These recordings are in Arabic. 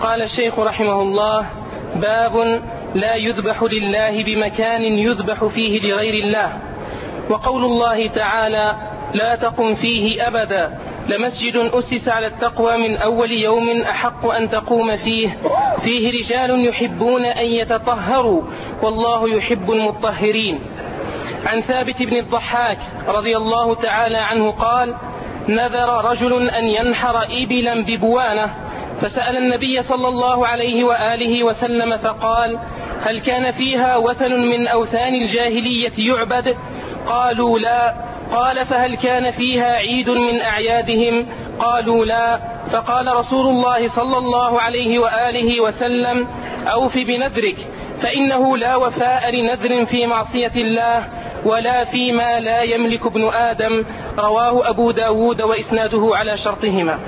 قال الشيخ رحمه الله: باب لا يذبح لله بمكان يذبح فيه لغير الله. وقول الله تعالى: لا تقم فيه أبدا، لمسجد أسس على التقوى من أول يوم أحق أن تقوم فيه رجال يحبون أن يتطهروا والله يحب المطهرين. عن ثابت بن الضحاك رضي الله تعالى عنه قال: نذر رجل أن ينحر إبلا ببوانة، فسأل النبي صلى الله عليه وآله وسلم فقال: هل كان فيها وثن من أوثان الجاهلية يعبد؟ قالوا لا. قال: فهل كان فيها عيد من أعيادهم؟ قالوا لا. فقال رسول الله صلى الله عليه وآله وسلم: أوف بنذرك، فإنه لا وفاء لنذر في معصية الله ولا فيما لا يملك ابن آدم. رواه أبو داود وإسناده على شرطهما.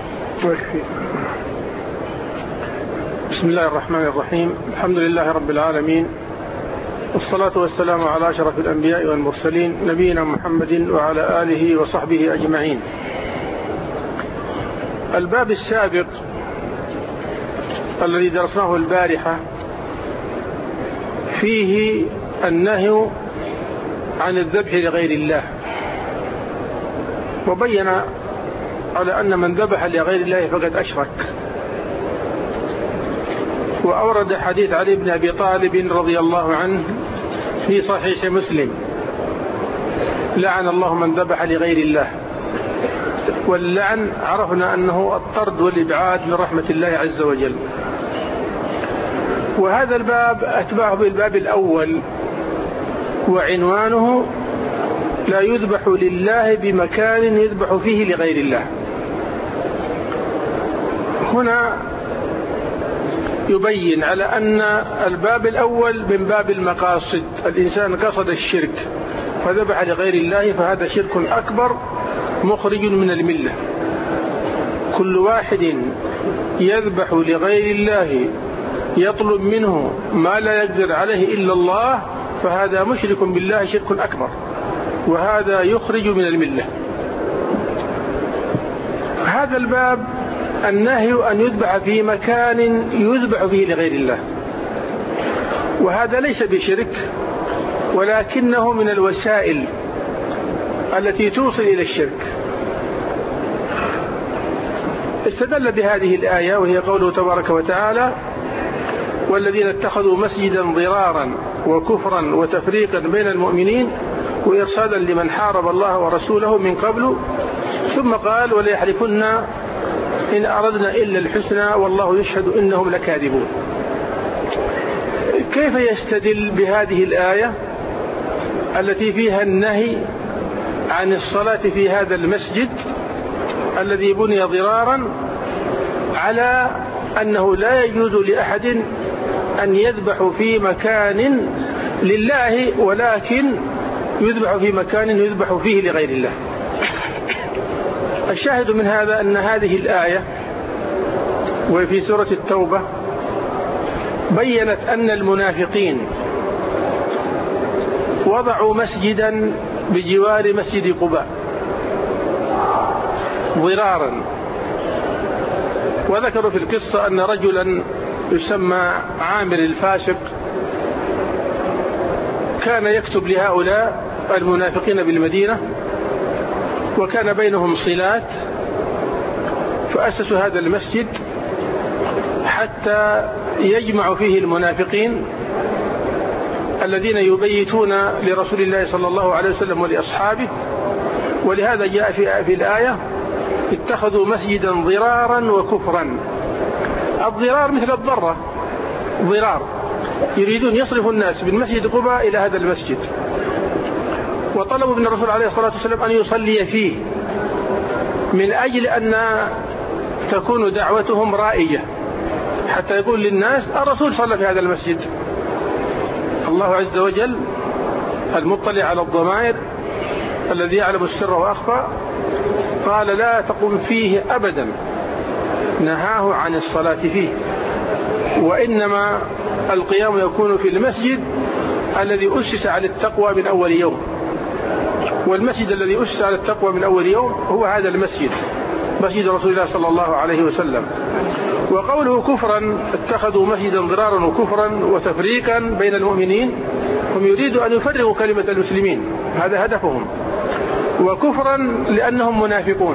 بسم الله الرحمن الرحيم. الحمد لله رب العالمين، والصلاة والسلام على أشرف الأنبياء والمرسلين نبينا محمد وعلى آله وصحبه أجمعين. الباب السابق الذي درسناه البارحة فيه النهي عن الذبح لغير الله، وبين على أن من ذبح لغير الله فقد أشرك. وأورد حديث علي بن أبي طالب رضي الله عنه في صحيح مسلم: لعن الله من ذبح لغير الله. واللعن عرفنا أنه الطرد والإبعاد من رحمة الله عز وجل. وهذا الباب أتبعه بالباب الأول، وعنوانه: لا يذبح لله بمكان يذبح فيه لغير الله. هنا يبين على أن الباب الأول من باب المقاصد، الإنسان قصد الشرك فذبح لغير الله فهذا شرك أكبر مخرج من الملة. كل واحد يذبح لغير الله يطلب منه ما لا يقدر عليه إلا الله فهذا مشرك بالله شرك أكبر، وهذا يخرج من الملة. هذا الباب النهي أن يذبح في مكان يذبح فيه لغير الله، وهذا ليس بشرك ولكنه من الوسائل التي توصل إلى الشرك. استدل بهذه الآية وهي قوله تبارك وتعالى: والذين اتخذوا مسجدا ضرارا وكفرا وتفريقا بين المؤمنين وإرصادا لمن حارب الله ورسوله من قبل، ثم قال: وليحلفن إن أردنا إلا الحسنى والله يشهد إنهم لكاذبون. كيف يستدل بهذه الآية التي فيها النهي عن الصلاة في هذا المسجد الذي بني ضرارا على أنه لا يجوز لأحد أن يذبح في مكان لله ولكن يذبح في مكان يذبح فيه لغير الله؟ الشاهد من هذا أن هذه الآية وفي سورة التوبة بيّنت أن المنافقين وضعوا مسجدا بجوار مسجد قباء ضرارا، وذكروا في القصة أن رجلا يسمى عامر الفاسق كان يكتب لهؤلاء المنافقين بالمدينة وكان بينهم صلات، فأسسوا هذا المسجد حتى يجمع فيه المنافقين الذين يبيتون لرسول الله صلى الله عليه وسلم ولأصحابه. ولهذا جاء في الآية: اتخذوا مسجدا ضرارا وكفرا. الضرار مثل الضرة، ضرار، يريدون يصرفوا الناس من مسجد قباء إلى هذا المسجد، وطلبوا من الرسول عليه الصلاة والسلام أن يصلي فيه من أجل أن تكون دعوتهم رائجة حتى يقول للناس: الرسول صلى في هذا المسجد. الله عز وجل المطلع على الضمائر الذي يعلم السر وأخفى قال: لا تقم فيه أبدا، نهاه عن الصلاة فيه، وإنما القيام يكون في المسجد الذي أسس على التقوى من أول يوم. والمسجد الذي أسس على التقوى من أول يوم هو هذا المسجد، مسجد رسول الله صلى الله عليه وسلم. وقوله كفرا اتخذوا مسجدا ضرارا وكفرا وتفريقا بين المؤمنين، هم يريدوا أن يفرقوا كلمة المسلمين، هذا هدفهم. وكفرا لأنهم منافقون،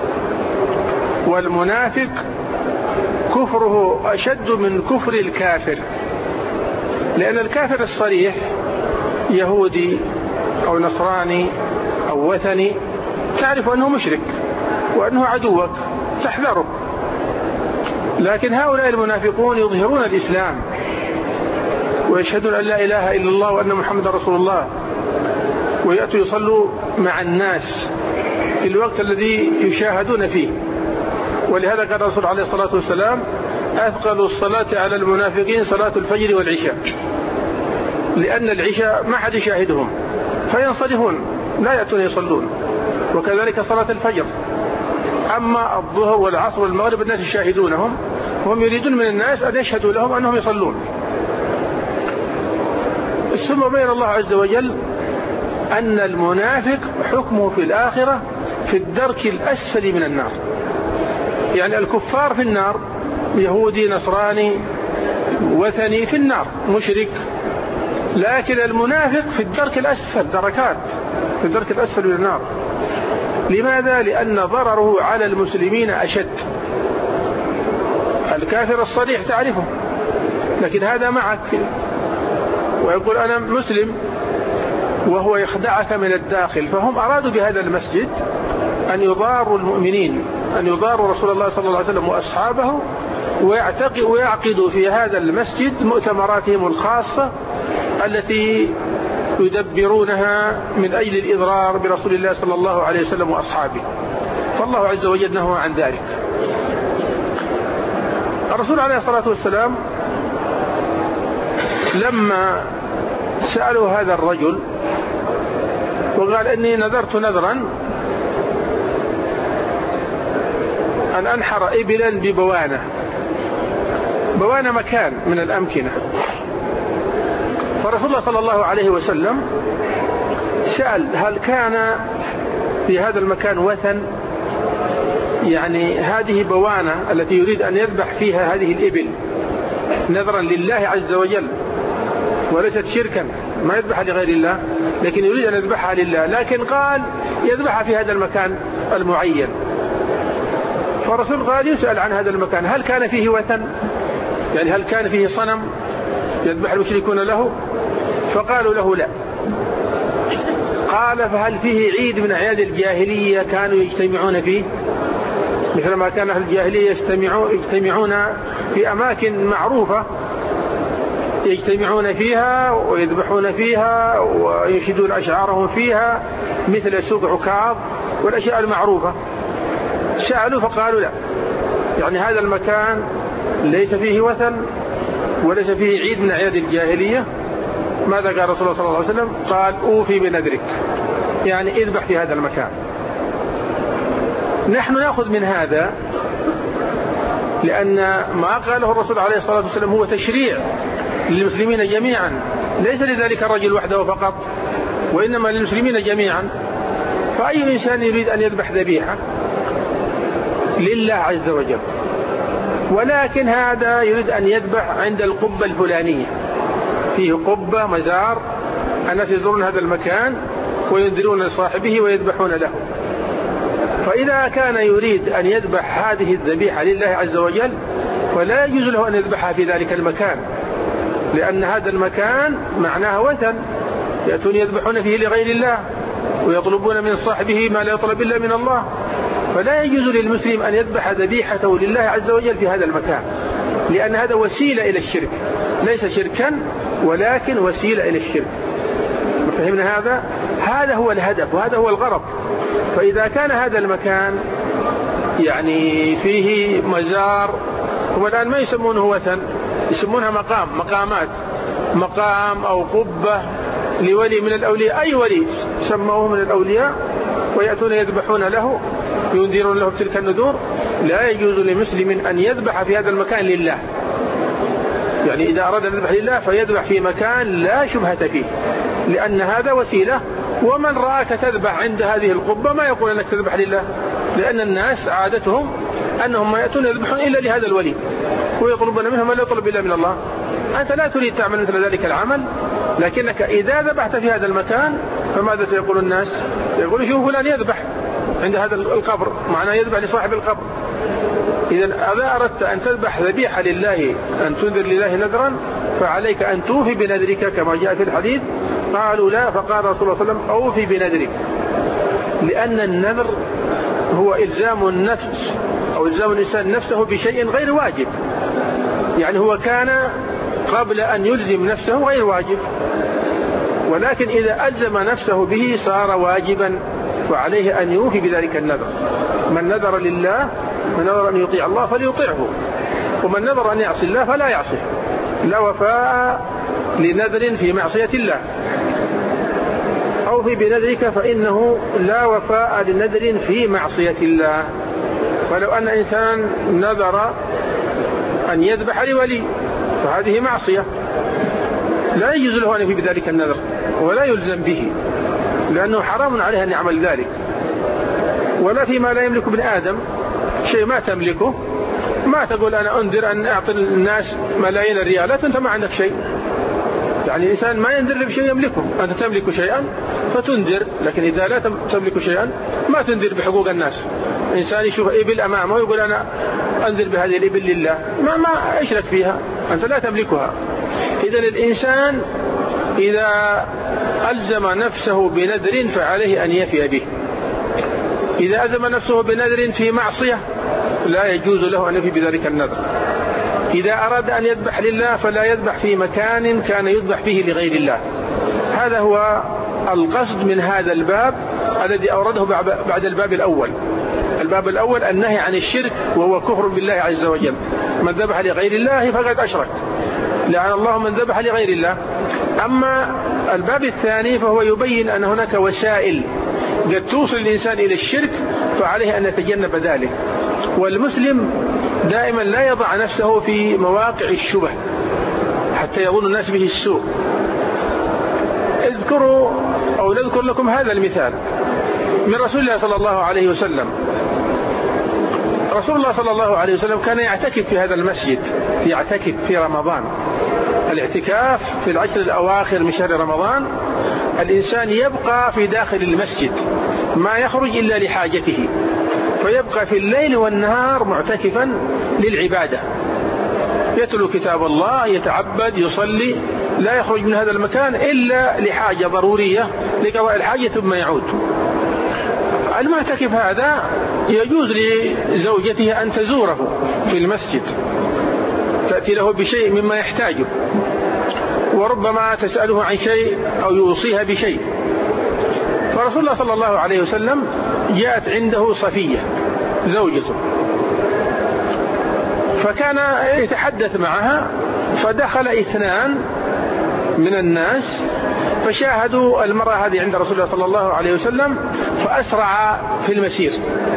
والمنافق كفره أشد من كفر الكافر، لأن الكافر الصريح يهودي أو نصراني أو وثني تعرف أنه مشرك وأنه عدوك تحذره، لكن هؤلاء المنافقون يظهرون الإسلام ويشهدون أن لا إله إلا الله وأن محمد رسول الله، ويأتوا يصلوا مع الناس في الوقت الذي يشاهدون فيه. ولهذا قال الرسول عليه الصلاة والسلام: أثقل الصلاة على المنافقين صلاة الفجر والعشاء، لأن العشاء ما حد يشاهدهم فينصرفون لا يأتون يصلون، وكذلك صلاة الفجر. أما الظهر والعصر والمغرب الناس يشاهدونهم، وهم يريدون من الناس أن يشهدوا لهم أنهم يصلون. ثم بين الله عز وجل أن المنافق حكمه في الآخرة في الدرك الأسفل من النار، يعني الكفار في النار، يهودي نصراني وثني في النار مشرك، لكن المنافق في الدرك الأسفل دركات، في الدرك الأسفل من النار. لماذا؟ لأن ضرره على المسلمين أشد. الكافر الصريح تعرفه، لكن هذا معك ويقول أنا مسلم وهو يخدعك من الداخل. فهم أرادوا بهذا المسجد أن يضاروا المؤمنين، أن يضاروا رسول الله صلى الله عليه وسلم وأصحابه، ويعقدوا في هذا المسجد مؤتمراتهم الخاصة التي يدبرونها من أجل الإضرار برسول الله صلى الله عليه وسلم وأصحابه. فالله عز وجل نهى عن ذلك. الرسول عليه الصلاة والسلام لما سألوا هذا الرجل وقال: إني نذرت نذرا أن أنحر إبلا ببوانة. بوانة مكان من الأمكنة. فرسول الله صلى الله عليه وسلم سأل: هل كان في هذا المكان وثن؟ يعني هذه بوانة التي يريد أن يذبح فيها هذه الإبل نذرا لله عز وجل، وليست شركا، ما يذبحها لغير الله، لكن يريد أن يذبحها لله، لكن قال يذبحها في هذا المكان المعين. فالرسول قال يسأل عن هذا المكان: هل كان فيه وثن؟ يعني هل كان فيه صنم يذبح المشركون له؟ فقالوا له لا. قال: فهل فيه عيد من أعياد الجاهلية كانوا يجتمعون فيه، مثل ما كان أهل الجاهلية يجتمعون في أماكن معروفة يجتمعون فيها ويذبحون فيها وينشدون أشعارهم فيها، مثل سوق عكاظ والأشياء المعروفة؟ سألوا فقالوا لا، يعني هذا المكان ليس فيه وثن وليس فيه عيد من أعياد الجاهلية. ماذا قال رسول الله صلى الله عليه وسلم؟ قال: أوفي بنذرك، يعني اذبح في هذا المكان. نحن نأخذ من هذا لأن ما قاله الرسول عليه الصلاة والسلام هو تشريع للمسلمين جميعا، ليس لذلك الرجل وحده فقط، وإنما للمسلمين جميعا. فأي إنسان يريد أن يذبح ذبيحة لله عز وجل، ولكن هذا يريد أن يذبح عند القبة الفلانية، فيه قبة مزار، الناس يزورون هذا المكان وينذرون لصاحبه ويذبحون له. فإذا كان يريد أن يذبح هذه الذبيحة لله عز وجل فلا يجوز له أن يذبحها في ذلك المكان، لأن هذا المكان معناه وثن، يأتون يذبحون فيه لغير الله ويطلبون من صاحبه ما لا يطلب إلا من الله. فلا يجوز للمسلم أن يذبح ذبيحته لله عز وجل في هذا المكان، لأن هذا وسيلة إلى الشرك، ليس شركا ولكن وسيلة إلى الشرك. فهمنا هذا؟ هذا هو الهدف وهذا هو الغرض. فإذا كان هذا المكان يعني فيه مزار، هم الآن ما يسمونه وثن، يسمونها مقامات، مقام أو قبة لولي من الأولياء، أي ولي سموه من الأولياء، ويأتون يذبحون له ينذرون له تلك النذور. لا يجوز لمسلم أن يذبح في هذا المكان لله، يعني إذا أراد أن يذبح لله فيذبح في مكان لا شبهة فيه، لأن هذا وسيلة. ومن رآك تذبح عند هذه القبة ما يقول أنك تذبح لله، لأن الناس عادتهم أنهم ما يأتون يذبحون إلا لهذا الولي ويطلبون منهم ما لا يطلب إلا من الله. أنت لا تريد تعمل مثل ذلك العمل، لكنك إذا ذبحت في هذا المكان فماذا سيقول الناس؟ يقول شوف فلان يذبح عند هذا القبر، معناه يذبح لصاحب القبر. إذا أردت أن تذبح ذبيحة لله، أن تنذر لله نذرا، فعليك أن توفي بنذرك كما جاء في الحديث. قالوا لا، فقال رسول الله صلى الله عليه وسلم أوفي بنذرك، لأن النذر هو إلزام النفس أو إلزام الإنسان نفسه بشيء غير واجب، يعني هو كان قبل أن يلزم نفسه غير واجب، ولكن إذا ألزم نفسه به صار واجبا، وعليه أن يوفي بذلك النذر. من نذر لله، من نذر أن يطيع الله فليطيعه، ومن نذر أن يعصي الله فلا يعصيه. لا وفاء لنذر في معصية الله. أوفي بنذرك فإنه لا وفاء لنذر في معصية الله. ولو أن إنسان نذر أن يذبح لولي فهذه معصية، لا يجوز له أن يوفي بذلك النذر ولا يلزم به، لأنه حرام عليه أن يعمل ذلك. ولا فيما لا يملك ابن آدم، شيء ما تملكه، ما تقول أنا أنذر أن أعطي الناس ملايين الريالات أنت ما عندك شيء. يعني الإنسان ما ينذر بشيء يملكه، أنت تملك شيئا فتنذر، لكن إذا لا تملك شيئا ما تنذر بحقوق الناس. إنسان يشوف إبل أمامه ويقول أنا أنذر بهذه الإبل لله، ما أشرك فيها، أنت لا تملكها. إذن الإنسان إذا ألزم نفسه بنذر فعليه أن يفي به. إذا ألزم نفسه بنذر في معصية لا يجوز له أن يفي بذلك النذر. إذا أراد أن يذبح لله فلا يذبح في مكان كان يذبح فيه لغير الله. هذا هو القصد من هذا الباب الذي أورده بعد الباب الأول. الباب الأول النهي عن الشرك، وهو كفر بالله عز وجل. من ذبح لغير الله فقد أشرك، لعن الله من ذبح لغير الله. أما الباب الثاني فهو يبين أن هناك وسائل قد توصل الإنسان إلى الشرك، فعليه أن يتجنب ذلك. والمسلم دائما لا يضع نفسه في مواقع الشبه حتى يظن الناس به السوء. اذكروا أو نذكر لكم هذا المثال من رسول الله صلى الله عليه وسلم. رسول الله صلى الله عليه وسلم كان يعتكف في هذا المسجد، يعتكف في رمضان. الاعتكاف في العشر الأواخر من شهر رمضان، الإنسان يبقى في داخل المسجد ما يخرج إلا لحاجته، فيبقى في الليل والنهار معتكفا للعبادة، يتلو كتاب الله، يتعبد، يصلي، لا يخرج من هذا المكان إلا لحاجة ضرورية لقضاء الحاجة ثم يعود. المعتكف هذا يجوز لزوجته أن تزوره في المسجد، تأتي له بشيء مما يحتاجه، وربما تسأله عن شيء أو يوصيها بشيء. فرسول الله صلى الله عليه وسلم جاءت عنده صفية زوجته، فكان يتحدث معها، فدخل 2 من الناس فشاهدوا المرأة هذه عند رسول الله صلى الله عليه وسلم، فأسرع في المسير.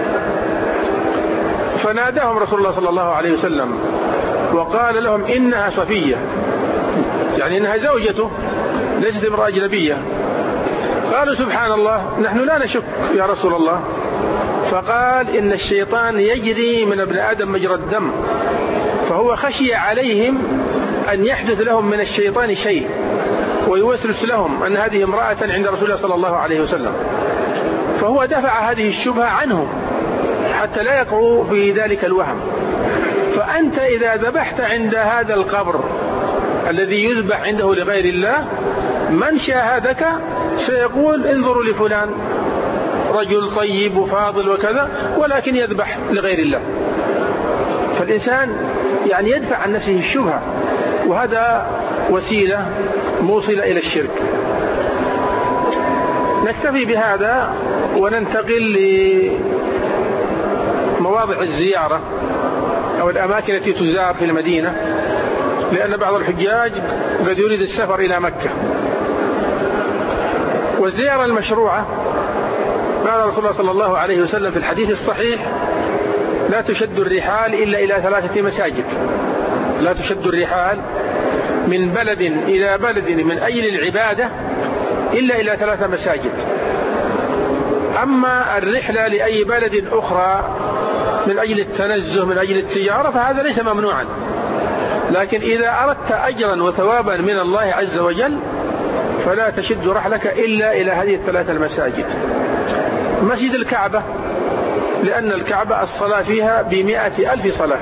فناداهم رسول الله صلى الله عليه وسلم وقال لهم إنها صفية، يعني إنها زوجته ليست امرأة أجنبية. قالوا سبحان الله، نحن لا نشك يا رسول الله. فقال إن الشيطان يجري من ابن آدم مجرى الدم، فهو خشي عليهم أن يحدث لهم من الشيطان شيء ويوسوس لهم أن هذه امرأة عند رسول الله صلى الله عليه وسلم، فهو دفع هذه الشبهة عنهم حتى لا يقعوا في ذلك الوهم. فأنت إذا ذبحت عند هذا القبر الذي يذبح عنده لغير الله، من شاهدك سيقول انظروا لفلان رجل طيب وفاضل وكذا، ولكن يذبح لغير الله. فالإنسان يعني يدفع عن نفسه الشبهة، وهذا وسيلة موصلة إلى الشرك. نكتفي بهذا وننتقل لمواضع الزيارة أو الأماكن التي تزار في المدينة، لأن بعض الحجاج قد يريد السفر إلى مكة. والزيارة المشروعة قال رسول الله صلى الله عليه وسلم في الحديث الصحيح: لا تشد الرحال إلا إلى 3 مساجد. لا تشد الرحال من بلد إلى بلد من أجل العبادة إلا إلى 3 مساجد. أما الرحلة لأي بلد أخرى من أجل التنزه من أجل التجارة فهذا ليس ممنوعا، لكن إذا أردت أجرا وثوابا من الله عز وجل فلا تشد رحلك إلا إلى هذه الثلاث المساجد. مسجد الكعبة لأن الكعبة الصلاة فيها ب100,000 صلاة،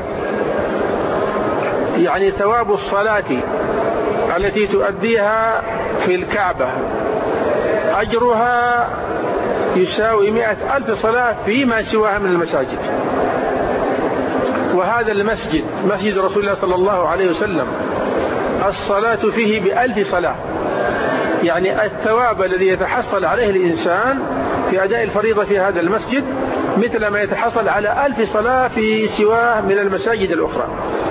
يعني ثواب الصلاة التي تؤديها في الكعبة أجرها يساوي 100,000 صلاة فيما سواها من المساجد. وهذا المسجد مسجد رسول الله صلى الله عليه وسلم الصلاة فيه ب1000 صلاة، يعني الثواب الذي يتحصل عليه الإنسان في أداء الفريضة في هذا المسجد مثل ما يتحصل على 1000 صلاة في سواه من المساجد الأخرى.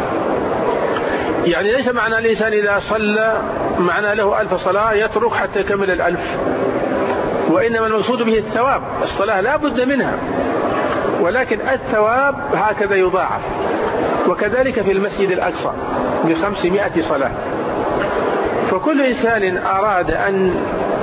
يعني ليس معنى الإنسان إذا صلى معنى له 1000 صلاة يترك حتى يكمل 1000، وإنما المقصود به الثواب. الصلاة لا بد منها، ولكن الثواب هكذا يضاعف. وكذلك في المسجد الأقصى ب500 صلاة. فكل إنسان أراد أن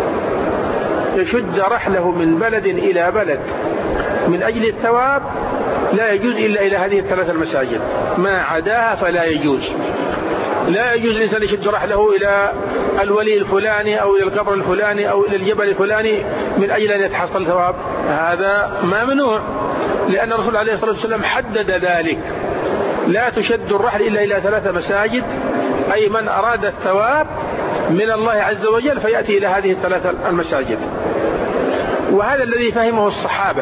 يشد رحله من بلد إلى بلد من أجل الثواب لا يجوز إلا إلى هذه الثلاث المساجد، ما عداها فلا يجوز. لا يجوز الإنسان يشد رحله إلى الولي الفلاني أو إلى القبر الفلاني أو إلى الجبل الفلاني من أجل أن يتحصل ثواب، هذا ممنوع، لأن الرسول عليه الصلاة والسلام حدد ذلك. لا تشد الرحل إلا إلى 3 مساجد، أي من أراد الثواب من الله عز وجل فيأتي إلى هذه الثلاث المساجد. وهذا الذي فهمه الصحابة.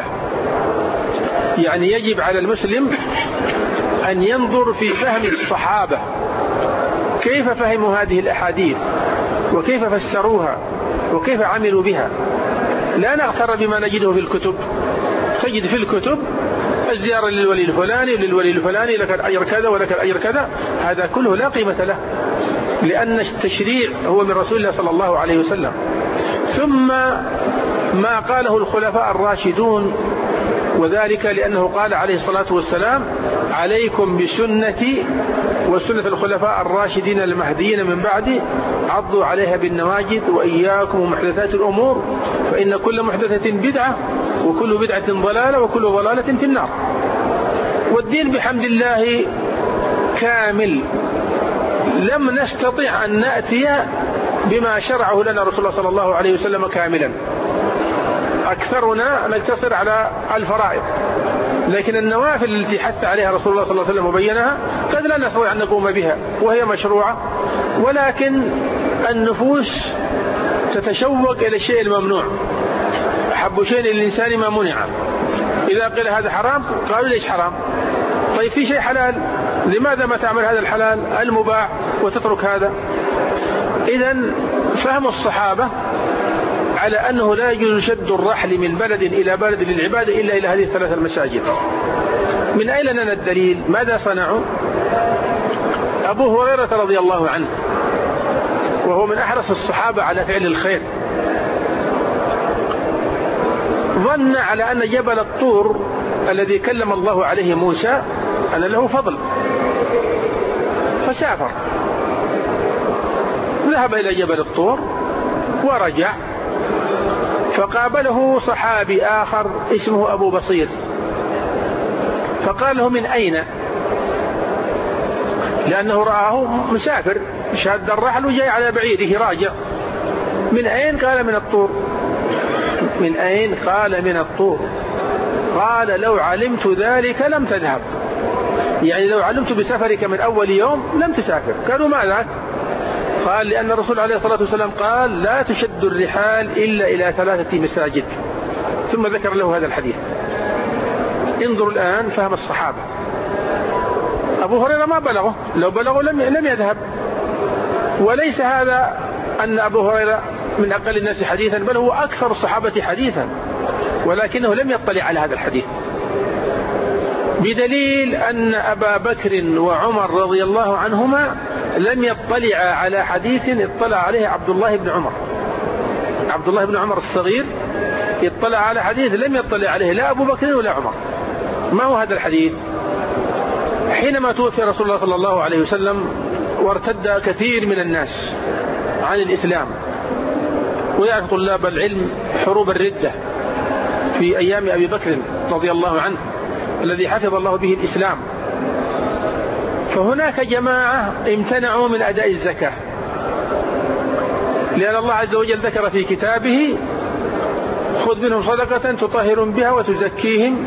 يعني يجب على المسلم أن ينظر في فهم الصحابة كيف فهموا هذه الأحاديث وكيف فسروها وكيف عملوا بها. لا نغتر بما نجده في الكتب. تجد في الكتب الزيارة للولي الفلاني وللولي الفلاني لك الأجر كذا ولك الأجر كذا، هذا كله لا قيمة له، لأن التشريع هو من رسول الله صلى الله عليه وسلم. ثم ما قاله الخلفاء الراشدون، وذلك لأنه قال عليه الصلاة والسلام: عليكم بسنتي وسنة الخلفاء الراشدين المهديين من بعدي، عضوا عليها بالنواجذ وإياكم ومحدثات الأمور فإن كل محدثة بدعة وكل بدعة ضلالة وكل ضلالة في النار. والدين بحمد الله كامل، لم نستطع أن نأتي بما شرعه لنا رسول الله صلى الله عليه وسلم كاملا. أكثرنا نقتصر على الفرائض، لكن النوافل التي حث عليها رسول الله صلى الله عليه وسلم وبينها قد لا نستطيع أن نقوم بها وهي مشروعة، ولكن النفوس تتشوق إلى الشيء الممنوع. أحب شيء للإنسان ما منع. إذا قيل هذا حرام قالوا ليش حرام؟ طيب في شيء حلال، لماذا ما تعمل هذا الحلال المباح وتترك هذا؟ إذن فهم الصحابة على أنه لا يجوز شد الرحل من بلد إلى بلد للعبادة إلا إلى هذه الثلاث المساجد. من أين لنا الدليل؟ ماذا صنعوا؟ أبو هريرة رضي الله عنه وهو من أحرص الصحابة على فعل الخير، ظن على أن جبل الطور الذي كلم الله عليه موسى أن له فضل، فسافر ذهب إلى جبل الطور ورجع، فقابله صحابي آخر اسمه أبو بصير، فقال له: من أين؟ لأنه رآه مسافر شاد الرحل وجاي على بعيده راجع. من أين؟ قال: من الطور. من أين؟ قال: من الطور. قال: لو علمت ذلك لم تذهب، يعني لو علمت بسفرك من أول يوم لم تسافر. قالوا: ما ذاك؟ قال: لأن الرسول عليه الصلاة والسلام قال: لا تشد الرحال إلا إلى 3 مساجد، ثم ذكر له هذا الحديث. انظروا الآن فهم الصحابة. أبو هريرة ما بلغه، لو بلغه لم يذهب. وليس هذا أن أبو هريرة من أقل الناس حديثا، بل هو أكثر الصحابة حديثا، ولكنه لم يطلع على هذا الحديث، بدليل أن أبا بكر وعمر رضي الله عنهما لم يطلع على حديث اطلع عليه عبد الله بن عمر. عبد الله بن عمر الصغير اطلع على حديث لم يطلع عليه لا أبو بكر ولا عمر. ما هو هذا الحديث؟ حينما توفي رسول الله صلى الله عليه وسلم وارتد كثير من الناس عن الإسلام، ويعرف طلاب العلم حروب الردة في أيام أبي بكر رضي الله عنه، الذي حفظ الله به الإسلام. فهناك جماعة امتنعوا من أداء الزكاة، لأن الله عز وجل ذكر في كتابه: خذ منهم صدقة تطهرهم بها وتزكيهم.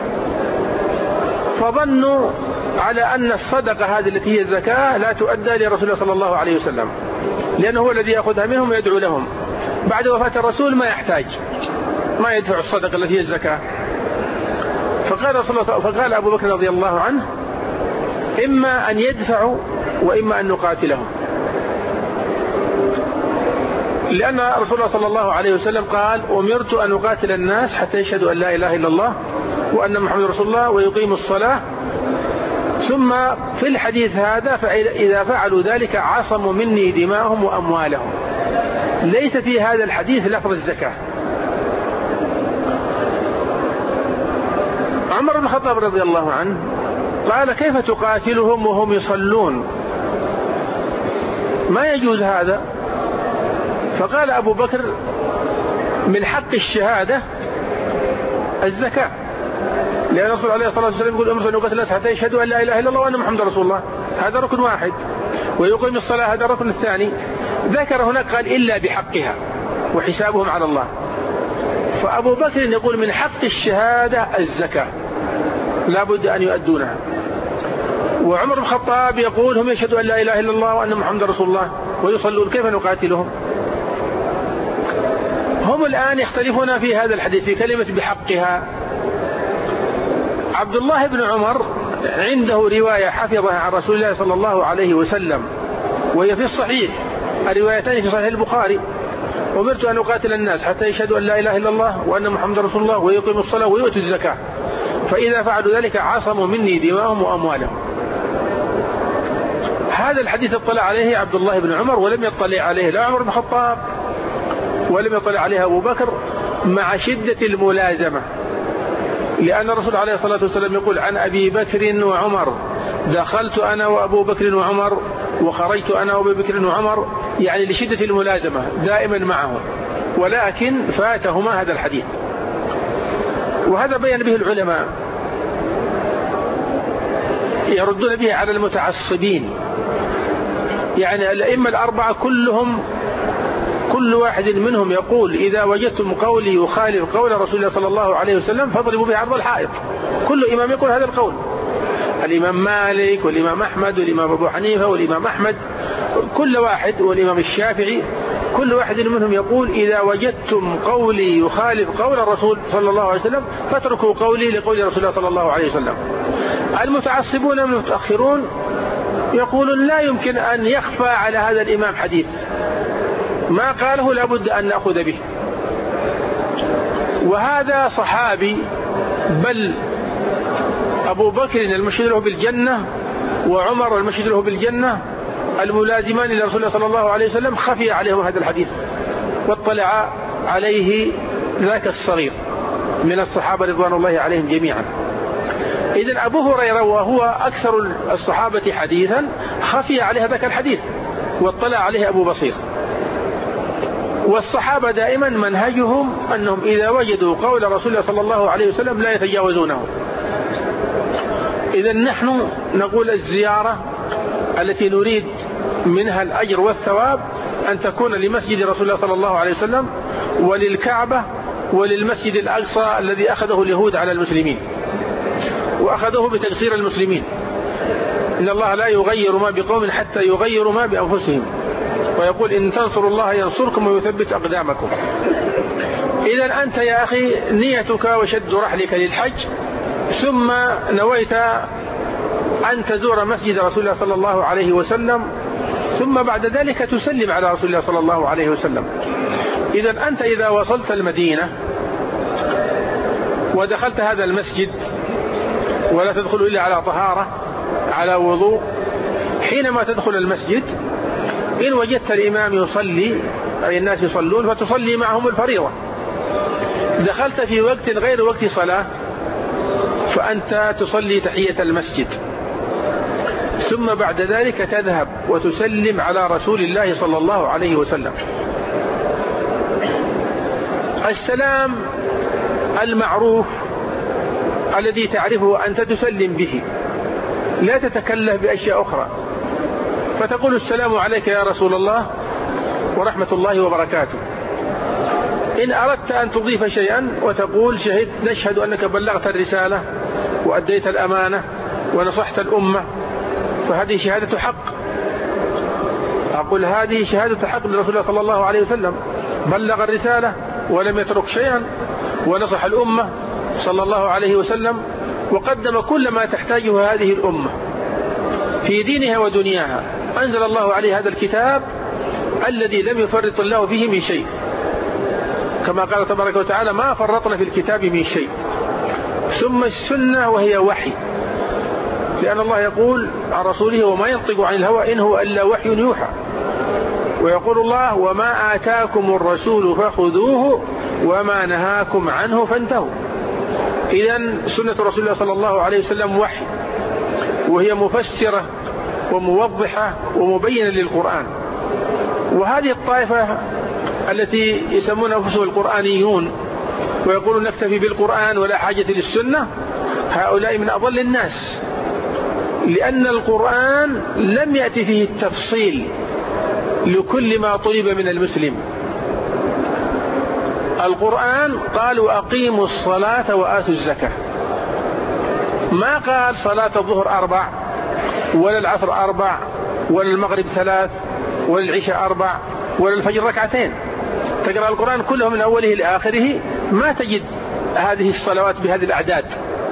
فظنوا على أن الصدقة هذه التي هي الزكاة لا تؤدى لرسول الله صلى الله عليه وسلم، لأنه هو الذي يأخذها منهم ويدعو لهم. بعد وفاة الرسول ما يحتاج، ما يدفع الصدقة التي هي الزكاة. فقال أبو بكر رضي الله عنه: إما أن يدفعوا وإما أن نقاتلهم، لأن رسول الله صلى الله عليه وسلم قال: أمرت أن أقاتل الناس حتى يشهدوا أن لا إله إلا الله وأن محمد رسول الله ويقيموا الصلاة. ثم في الحديث هذا: فإذا فعلوا ذلك عصموا مني دماءهم وأموالهم. ليس في هذا الحديث لفظ الزكاة. عمر بن الخطاب رضي الله عنه قال: كيف تقاتلهم وهم يصلون؟ ما يجوز هذا. فقال أبو بكر: من حق الشهادة الزكاة، لأن الرسول عليه الصلاة والسلام يقول: أمرت أن أقاتل الناس حتى يشهدوا أن لا إله إلا الله وأن محمد رسول الله. هذا ركن واحد. ويقيم الصلاة، هذا الركن الثاني. ذكر هناك قال: إلا بحقها وحسابهم على الله. فأبو بكر يقول: من حق الشهادة الزكاة، لا بد أن يؤدونها. وعمر بن الخطاب يقول: هم يشهدوا أن لا إله إلا الله وأن محمد رسول الله ويصلون، كيف نقاتلهم؟ هم الآن يختلفون في هذا الحديث في كلمة بحقها. عبد الله بن عمر عنده رواية حفظها عن رسول الله صلى الله عليه وسلم، وهي في الصحيح، الروايتان في صحيح البخاري: أمرت أن أقاتل الناس حتى يشهدوا أن لا إله إلا الله وأن محمد رسول الله ويقيموا الصلاة ويؤتوا الزكاة، فإذا فعلوا ذلك عصموا مني دماءهم وأموالهم. هذا الحديث اطلع عليه عبد الله بن عمر، ولم يطلع عليه لا عمر بن الخطاب ولم يطلع عليه أبو بكر، مع شدة الملازمة. لأن الرسول عليه الصلاة والسلام يقول عن أبي بكر وعمر: دخلت أنا وأبو بكر وعمر وخرجت أنا وأبو بكر وعمر، يعني لشدة الملازمة دائما معه، ولكن فاتهما هذا الحديث. وهذا بيان به العلماء، يردون به على المتعصبين. يعني الأئمة الأربعة كلهم، كل واحد منهم يقول: إذا وجدتم قولي يخالف قول رسول الله صلى الله عليه وسلم فاضربوا به عرض الحائط. كل إمام يقول هذا القول. الإمام مالك والإمام أحمد والإمام أبو حنيفة والإمام أحمد، كل واحد، والإمام الشافعي، كل واحد منهم يقول: إذا وجدتم قولي يخالف قول الرسول صلى الله عليه وسلم فاتركوا قولي لقول رسول الله صلى الله عليه وسلم. المتعصبون المتأخرون يقولون: لا يمكن أن يخفى على هذا الإمام حديث، ما قاله لابد أن نأخذ به. وهذا صحابي، بل أبو بكر المشهد له بالجنة وعمر المشهد له بالجنة، الملازمان لرسول الله صلى الله عليه وسلم، خفي عليهم هذا الحديث واطلع عليه ذاك الصغير من الصحابة رضوان الله عليهم جميعا. إذن أبو هريرة وهو أكثر الصحابة حديثا خفي عليه ذاك الحديث واطلع عليه أبو بصير. والصحابة دائما منهجهم أنهم إذا وجدوا قول رسول الله صلى الله عليه وسلم لا يتجاوزونه. إذن نحن نقول: الزيارة التي نريد منها الأجر والثواب أن تكون لمسجد رسول الله صلى الله عليه وسلم وللكعبة وللمسجد الأقصى الذي أخذه اليهود على المسلمين وأخذوه بتكسير المسلمين. إن الله لا يغير ما بقوم حتى يغيروا ما بأنفسهم، ويقول: إن تنصروا الله ينصركم ويثبت أقدامكم. إذن أنت يا أخي نيتك وشد رحلك للحج، ثم نويت أن تزور مسجد رسول الله صلى الله عليه وسلم، ثم بعد ذلك تسلم على رسول الله صلى الله عليه وسلم. إذن أنت إذا وصلت المدينة ودخلت هذا المسجد، ولا تدخل إلا على طهارة على وضوء، حينما تدخل المسجد إن وجدت الإمام يصلي أي الناس يصلون فتصلي معهم الفريضة. دخلت في وقت غير وقت صلاة فأنت تصلي تحية المسجد، ثم بعد ذلك تذهب وتسلم على رسول الله صلى الله عليه وسلم. السلام المعروف الذي تعرفه أنت تسلم به، لا تتكلف بأشياء أخرى، فتقول السلام عليك يا رسول الله ورحمة الله وبركاته. إن أردت أن تضيف شيئا وتقول نشهد أنك بلغت الرسالة وأديت الأمانة ونصحت الأمة، فهذه شهادة حق. أقول هذه شهادة حق لرسول الله صلى الله عليه وسلم، بلغ الرسالة ولم يترك شيئا، ونصح الأمة صلى الله عليه وسلم، وقدم كل ما تحتاجه هذه الأمة في دينها ودنياها. أنزل الله عليه هذا الكتاب الذي لم يفرط الله فيه من شيء، كما قال تبارك وتعالى ما فرطنا في الكتاب من شيء. ثم السنة وهي وحي، لأن الله يقول عن رسوله وما ينطق عن الهوى إن هو إلا وحي يوحى، ويقول الله وما آتاكم الرسول فخذوه وما نهاكم عنه فانتهوا. إذن سنة رسول الله صلى الله عليه وسلم وحي، وهي مفسرة وموضحة ومبينة للقرآن. وهذه الطائفة التي يسمون أنفسهم القرآنيون ويقولون نكتفي بالقرآن ولا حاجة للسنة، هؤلاء من أضل الناس، لأن القرآن لم يأتي فيه التفصيل لكل ما طلب من المسلم. القرآن قال وأقيموا الصلاة وآتوا الزكاة، ما قال صلاة الظهر 4 ولا العصر 4 ولا المغرب 3 ولا العشاء 4 ولا الفجر 2. تقرأ القرآن كله من أوله لآخره ما تجد هذه الصلوات بهذه الأعداد.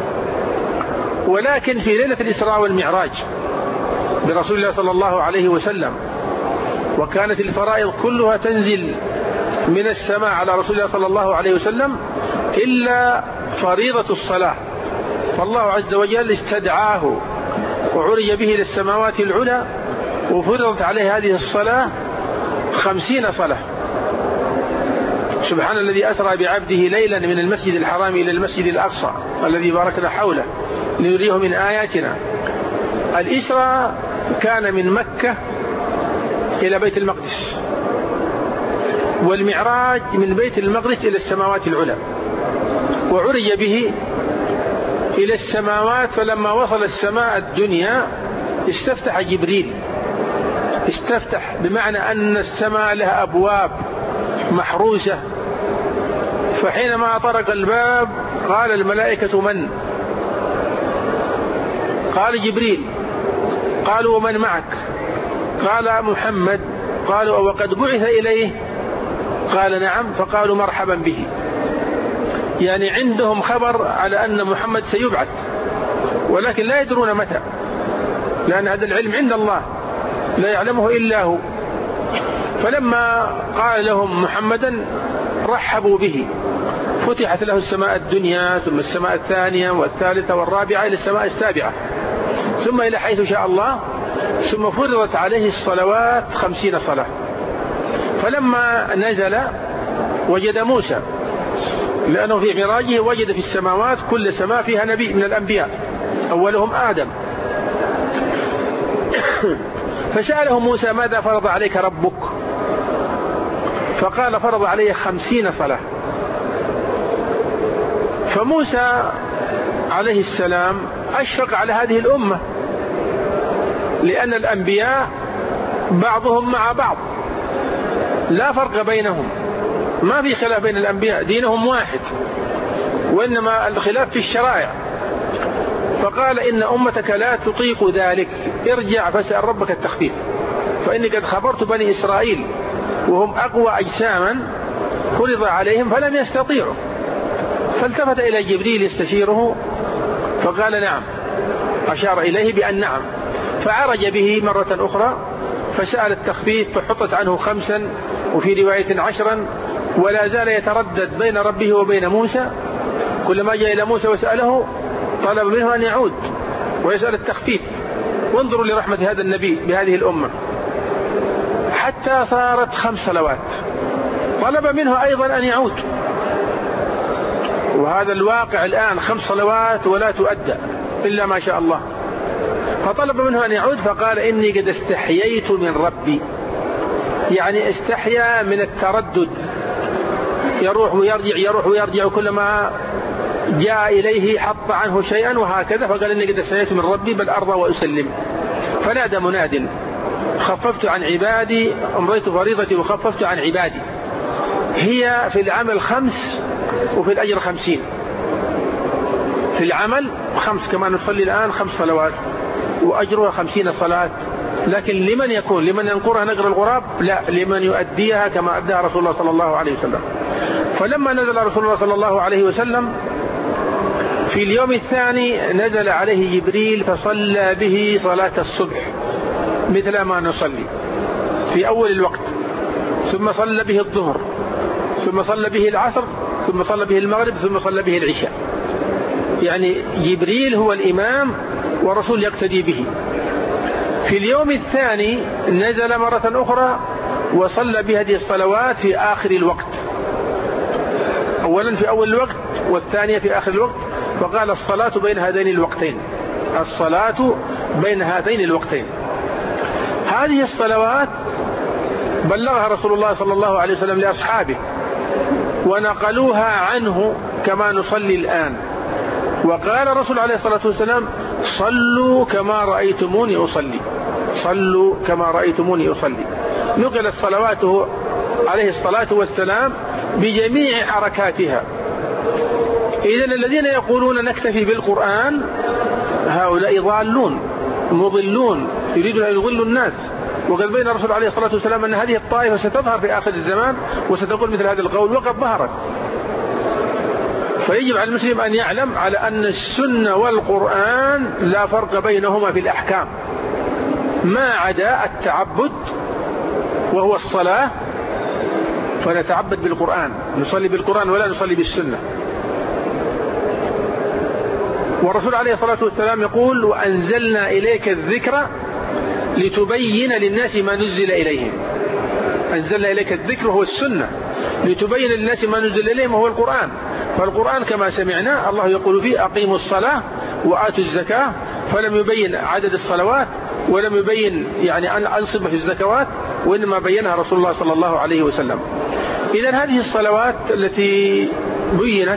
ولكن في ليلة الإسراء والمعراج برسول الله صلى الله عليه وسلم، وكانت الفرائض كلها تنزل من السماء على رسول الله صلى الله عليه وسلم إلا فريضة الصلاة، فالله عز وجل استدعاه وعرج به إلى السماوات العلى، وفرضت عليه هذه الصلاة 50 صلاة. سبحان الذي أسرى بعبده ليلا من المسجد الحرام إلى المسجد الأقصى الذي باركنا حوله لنريه من آياتنا. الإسراء كان من مكة إلى بيت المقدس، والمعراج من بيت المقدس إلى السماوات العلى، وعرج به إلى السماوات. فلما وصل السماء الدنيا استفتح جبريل، استفتح بمعنى أن السماء لها أبواب محروسة، فحينما طرق الباب قال الملائكة من؟ قال جبريل. قالوا ومن معك؟ قال محمد. قالوا وقد بعث إليه؟ قال نعم. فقالوا مرحبا به، يعني عندهم خبر على أن محمد سيبعث، ولكن لا يدرون متى، لأن هذا العلم عند الله لا يعلمه إلا هو. فلما قال لهم محمدا رحبوا به، فتحت له السماء الدنيا، ثم السماء الثانية والثالثة والرابعة إلى السماء السابعة، ثم إلى حيث شاء الله، ثم فرضت عليه الصلوات 50 صلاة. فلما نزل وجد موسى، لأنه في معراجه وجد في السماوات كل سماء فيها نبي من الأنبياء أولهم آدم. فسأله موسى ماذا فرض عليك ربك؟ فقال فرض علي 50 صلاة. فموسى عليه السلام أشفق على هذه الأمة، لأن الأنبياء بعضهم مع بعض لا فرق بينهم، ما في خلاف بين الأنبياء، دينهم واحد، وإنما الخلاف في الشرائع. فقال إن أمتك لا تطيق ذلك، ارجع فاسأل ربك التخفيف، فإني قد خبرت بني إسرائيل وهم أقوى أجساما فرض عليهم فلم يستطيعوا. فالتفت إلى جبريل يستشيره فقال نعم، أشار إليه بأن نعم. فعرج به مرة أخرى فسأل التخفيف، فحطت عنه 5 وفي رواية 10، ولا زال يتردد بين ربه وبين موسى. كلما جاء إلى موسى وسأله طلب منه أن يعود ويسأل التخفيف. وانظروا لرحمة هذا النبي بهذه الأمة، حتى صارت 5 صلوات طلب منه أيضا أن يعود. وهذا الواقع الآن 5 صلوات ولا تؤدى إلا ما شاء الله. فطلب منه أن يعود، فقال إني قد استحييت من ربي، يعني استحيا من التردد، يروح ويرجع يروح ويرجع، كلما جاء إليه حط عنه شيئا وهكذا، فقال إني قد استحييت من ربي بل أرضى وأسلم. فنادى مناد: خففت عن عبادي، أمضيت فريضتي وخففت عن عبادي. هي في العمل 5 وفي الأجر 50. في العمل 5 كما نصلي الآن 5 صلوات وأجرها 50 صلاة. لكن لمن يكون؟ لمن ينقرها نقر الغراب؟ لا، لمن يؤديها كما أداها رسول الله صلى الله عليه وسلم. فلما نزل رسول الله صلى الله عليه وسلم في اليوم الثاني نزل عليه جبريل فصلى به صلاة الصبح مثل ما نصلي في أول الوقت، ثم صلى به الظهر، ثم صلى به العصر، ثم صلى به المغرب، ثم صلى به العشاء. يعني جبريل هو الإمام ورسول يقتدي به. في اليوم الثاني نزل مرة أخرى وصلى بهذه الصلوات في آخر الوقت، أولا في أول الوقت والثانية في آخر الوقت، فقال الصلاة بين هذين الوقتين، الصلاة بين هذين الوقتين. هذه الصلوات بلغها رسول الله صلى الله عليه وسلم لأصحابه ونقلوها عنه كما نصلي الآن. وقال الرسول عليه الصلاة والسلام: صلوا كما رأيتموني أصلي، صلوا كما رأيتموني أصلي. نقلت صلواته عليه الصلاة والسلام بجميع حركاتها. إذن الذين يقولون نكتفي بالقرآن هؤلاء ضالون مضلون يريدون أن يضلوا الناس. وقد بين الرسول عليه الصلاة والسلام أن هذه الطائفة ستظهر في آخر الزمان وستقول مثل هذا القول، وقد ظهرت. فيجب على المسلم أن يعلم على أن السنة والقرآن لا فرق بينهما في الأحكام، ما عدا التعبد وهو الصلاة، فنتعبد بالقرآن، نصلي بالقرآن ولا نصلي بالسنة. والرسول عليه الصلاة والسلام يقول: وأنزلنا إليك الذكر لتبين للناس ما نزل إليهم. أنزلنا إليك الذكر هو السنة لتبين للناس ما نزل إليهم وهو القرآن. فالقرآن كما سمعنا الله يقول فيه: أقيموا الصلاة وآتوا الزكاة، فلم يبين عدد الصلوات ولم يبين يعني أنصب في الزكوات، وإنما بينها رسول الله صلى الله عليه وسلم. إذن هذه الصلوات التي بينت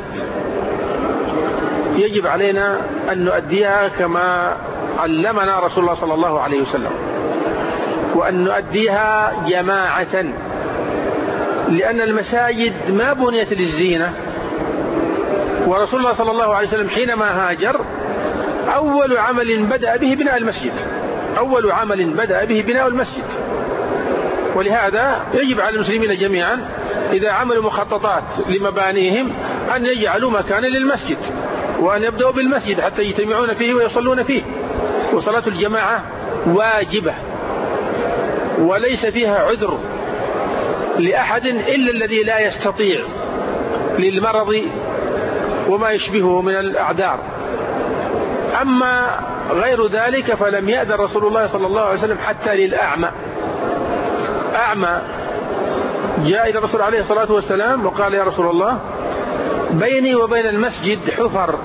يجب علينا أن نؤديها كما علمنا رسول الله صلى الله عليه وسلم، وأن نؤديها جماعة، لأن المساجد ما بنيت للزينة. ورسول الله صلى الله عليه وسلم حينما هاجر أول عمل بدأ به بناء المسجد، أول عمل بدأ به بناء المسجد. ولهذا يجب على المسلمين جميعا إذا عملوا مخططات لمبانيهم أن يجعلوا مكانا للمسجد، وأن يبدأوا بالمسجد حتى يجتمعون فيه ويصلون فيه. وصلاة الجماعة واجبة وليس فيها عذر لأحد إلا الذي لا يستطيع للمرض وما يشبهه من الأعذار. أما غير ذلك فلم يأذن رسول الله صلى الله عليه وسلم حتى للأعمى. أعمى جاء إلى الرسول عليه الصلاة والسلام وقال: يا رسول الله، بيني وبين المسجد حفر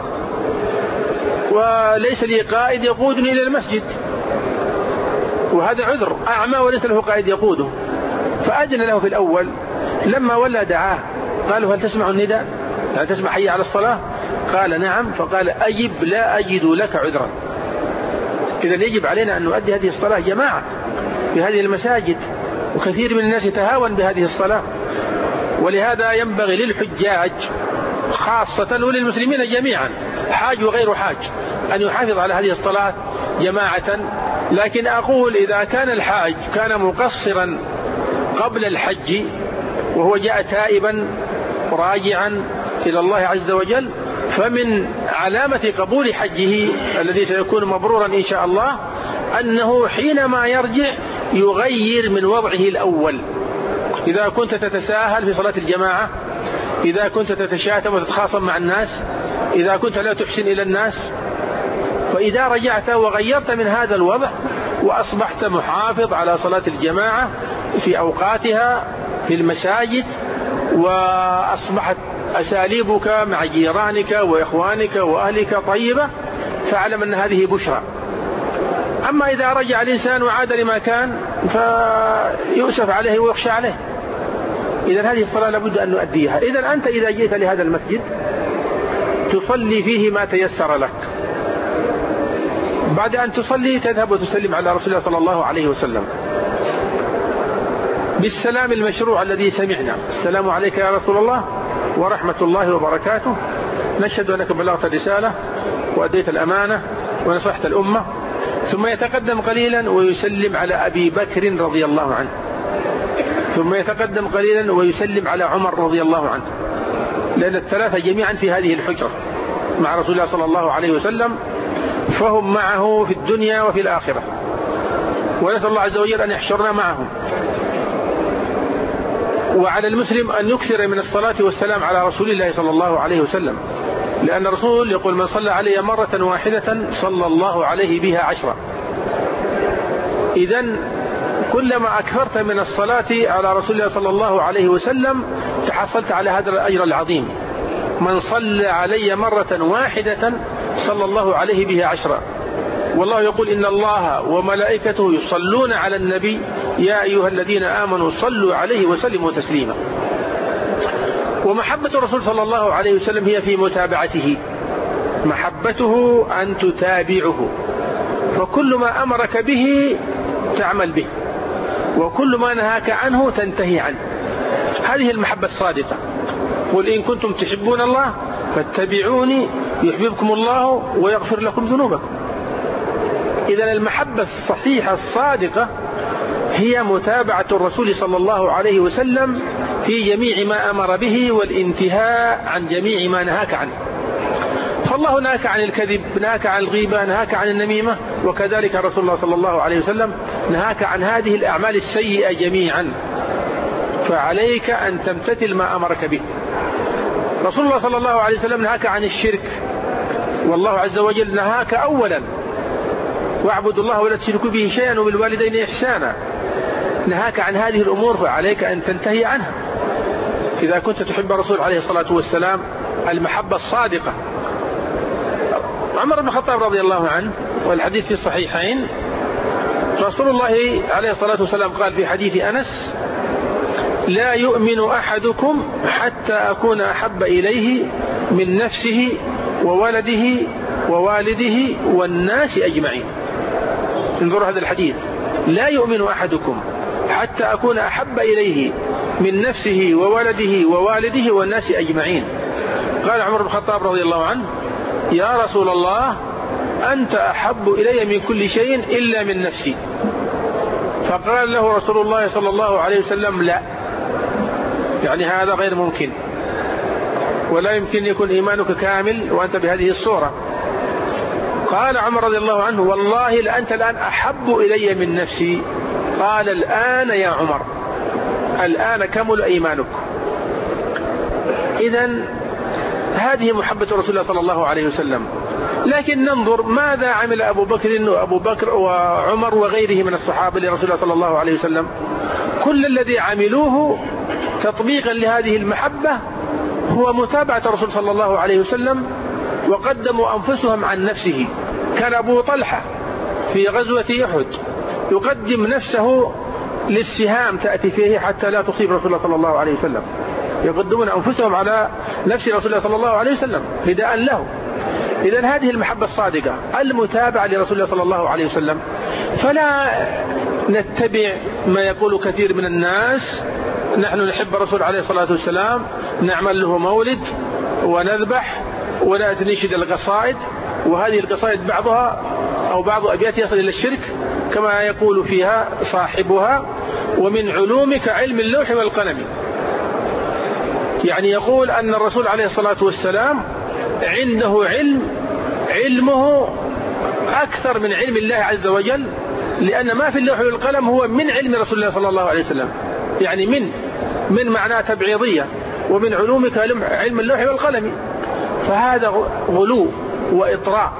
وليس لي قائد يقودني إلى المسجد، وهذا عذر، أعمى وليس له قائد يقوده. فأذن له في الأول، لما ولى دعاه قالوا: هل تسمع النداء؟ هل تسمع حي على الصلاة؟ قال: نعم. فقال: أجب، لا أجد لك عذرا. إذن يجب علينا أن نؤدي هذه الصلاة جماعة في هذه المساجد، وكثير من الناس يتهاون بهذه الصلاة. ولهذا ينبغي للحجاج خاصة وللمسلمين جميعا، حاج وغير حاج، أن يحافظ على هذه الصلاة جماعة. لكن أقول إذا كان الحاج كان مقصرا قبل الحج وهو جاء تائبا راجعا إلى الله عز وجل، فمن علامة قبول حجه الذي سيكون مبرورا إن شاء الله أنه حينما يرجع يغير من وضعه الأول. إذا كنت تتساهل في صلاة الجماعة، إذا كنت تتشاتم وتتخاصم مع الناس، إذا كنت لا تحسن إلى الناس، فإذا رجعت وغيرت من هذا الوضع وأصبحت محافظ على صلاة الجماعة في أوقاتها في المساجد، وأصبحت أساليبك مع جيرانك وإخوانك وأهلك طيبة، فاعلم أن هذه بشرى. أما إذا رجع الإنسان وعاد لما كان فيؤسف عليه ويخشى عليه. إذن هذه الصلاة لابد أن نؤديها. إذن أنت إذا جئت لهذا المسجد تصلي فيه ما تيسر لك. بعد أن تصلي تذهب وتسلم على رسول الله صلى الله عليه وسلم بالسلام المشروع الذي سمعنا: السلام عليك يا رسول الله ورحمة الله وبركاته، نشهد أنك بلغت الرسالة وأديت الأمانة ونصحت الأمة. ثم يتقدم قليلا ويسلم على أبي بكر رضي الله عنه، ثم يتقدم قليلا ويسلم على عمر رضي الله عنه، لأن الثلاثة جميعا في هذه الحجرة مع رسول الله صلى الله عليه وسلم، فهم معه في الدنيا وفي الآخرة، ونسأل الله عز وجل أن يحشرنا معهم. وعلى المسلم أن يكثر من الصلاة والسلام على رسول الله صلى الله عليه وسلم، لأن الرسول يقول: من صلى علي مرة واحدة صلى الله عليه بها 10. إذن كلما أكثرت من الصلاة على رسول الله صلى الله عليه وسلم تحصلت على هذا الأجر العظيم. من صلى علي مرة واحدة صلى الله عليه بها 10. والله يقول: إن الله وملائكته يصلون على النبي يا أيها الذين آمنوا صلوا عليه وسلموا تسليما. ومحبة الرسول صلى الله عليه وسلم هي في متابعته، محبته أن تتابعه، فكل ما أمرك به تعمل به، وكل ما نهاك عنه تنتهي عنه. هذه المحبة الصادقة. قل إن كنتم تحبون الله فاتبعوني يحببكم الله ويغفر لكم ذنوبكم. إذن المحبة الصحيحة الصادقة هي متابعة الرسول صلى الله عليه وسلم في جميع ما أمر به والانتهاء عن جميع ما نهاك عنه. فالله نهاك عن الكذب، نهاك عن الغيبة، نهاك عن النميمة، وكذلك رسول الله صلى الله عليه وسلم نهاك عن هذه الأعمال السيئة جميعا، فعليك أن تمتثل ما أمرك به. رسول الله صلى الله عليه وسلم نهاك عن الشرك، والله عز وجل نهاك أولا: واعبدوا الله ولا تشركوا به شيئا وبالوالدين إحسانا. نهاك عن هذه الأمور فعليك أن تنتهي عنها إذا كنت تحب الرسول عليه الصلاة والسلام المحبة الصادقة. عمر بن الخطاب رضي الله عنه، والحديث في الصحيحين، رسول الله عليه الصلاة والسلام قال في حديث أنس: لا يؤمن أحدكم حتى أكون أحب إليه من نفسه وولده ووالده والناس أجمعين. انظروا هذا الحديث: لا يؤمن أحدكم حتى أكون أحب إليه من نفسه وولده ووالده والناس أجمعين. قال عمر بن الخطاب رضي الله عنه: يا رسول الله أنت أحب إلي من كل شيء إلا من نفسي. فقال له رسول الله صلى الله عليه وسلم: لا، يعني هذا غير ممكن، ولا يمكن يكون إيمانك كامل وأنت بهذه الصورة. قال عمر رضي الله عنه: والله لأنت الآن أحب إلي من نفسي. قال: الآن يا عمر، الآن كمل إيمانك. إذن هذه محبة رسول الله صلى الله عليه وسلم. لكن ننظر ماذا عمل أبو بكر وعمر وغيره من الصحابة لرسول الله صلى الله عليه وسلم. كل الذي عملوه تطبيقا لهذه المحبة هو متابعة الرسول صلى الله عليه وسلم، وقدموا أنفسهم عن نفسه. كان أبو طلحة في غزوة أحد يقدم نفسه للسهام تأتي فيه حتى لا تصيب رسول الله صلى الله عليه وسلم، يقدمون أنفسهم على نفس رسول الله صلى الله عليه وسلم فداء له. إذن هذه المحبة الصادقة المتابعة لرسول الله صلى الله عليه وسلم. فلا نتبع ما يقول كثير من الناس: نحن نحب الرسول عليه الصلاة والسلام، نعمل له مولد ونذبح ولا ننشد القصائد، وهذه القصائد بعضها أو بعض أبيات يصل إلى الشرك كما يقول فيها صاحبها: ومن علومك علم اللوح والقلم. يعني يقول أن الرسول عليه الصلاة والسلام عنده علمه أكثر من علم الله عز وجل، لأن ما في اللوح والقلم هو من علم رسول الله صلى الله عليه وسلم. يعني من معناه تبعيضية: ومن علومك علم اللوح والقلم. فهذا غلو وإطراء.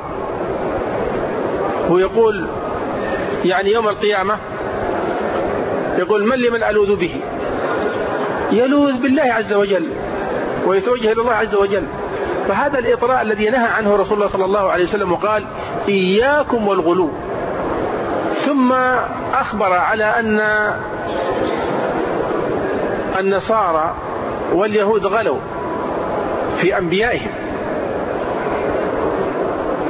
ويقول يعني يوم القيامة يقول: من لمن ألوذ به؟ يلوذ بالله عز وجل ويتوجه إلى الله عز وجل. فهذا الإطراء الذي نهى عنه رسول الله صلى الله عليه وسلم وقال: إياكم والغلو. ثم أخبر على أن النصارى واليهود غلوا في أنبيائهم،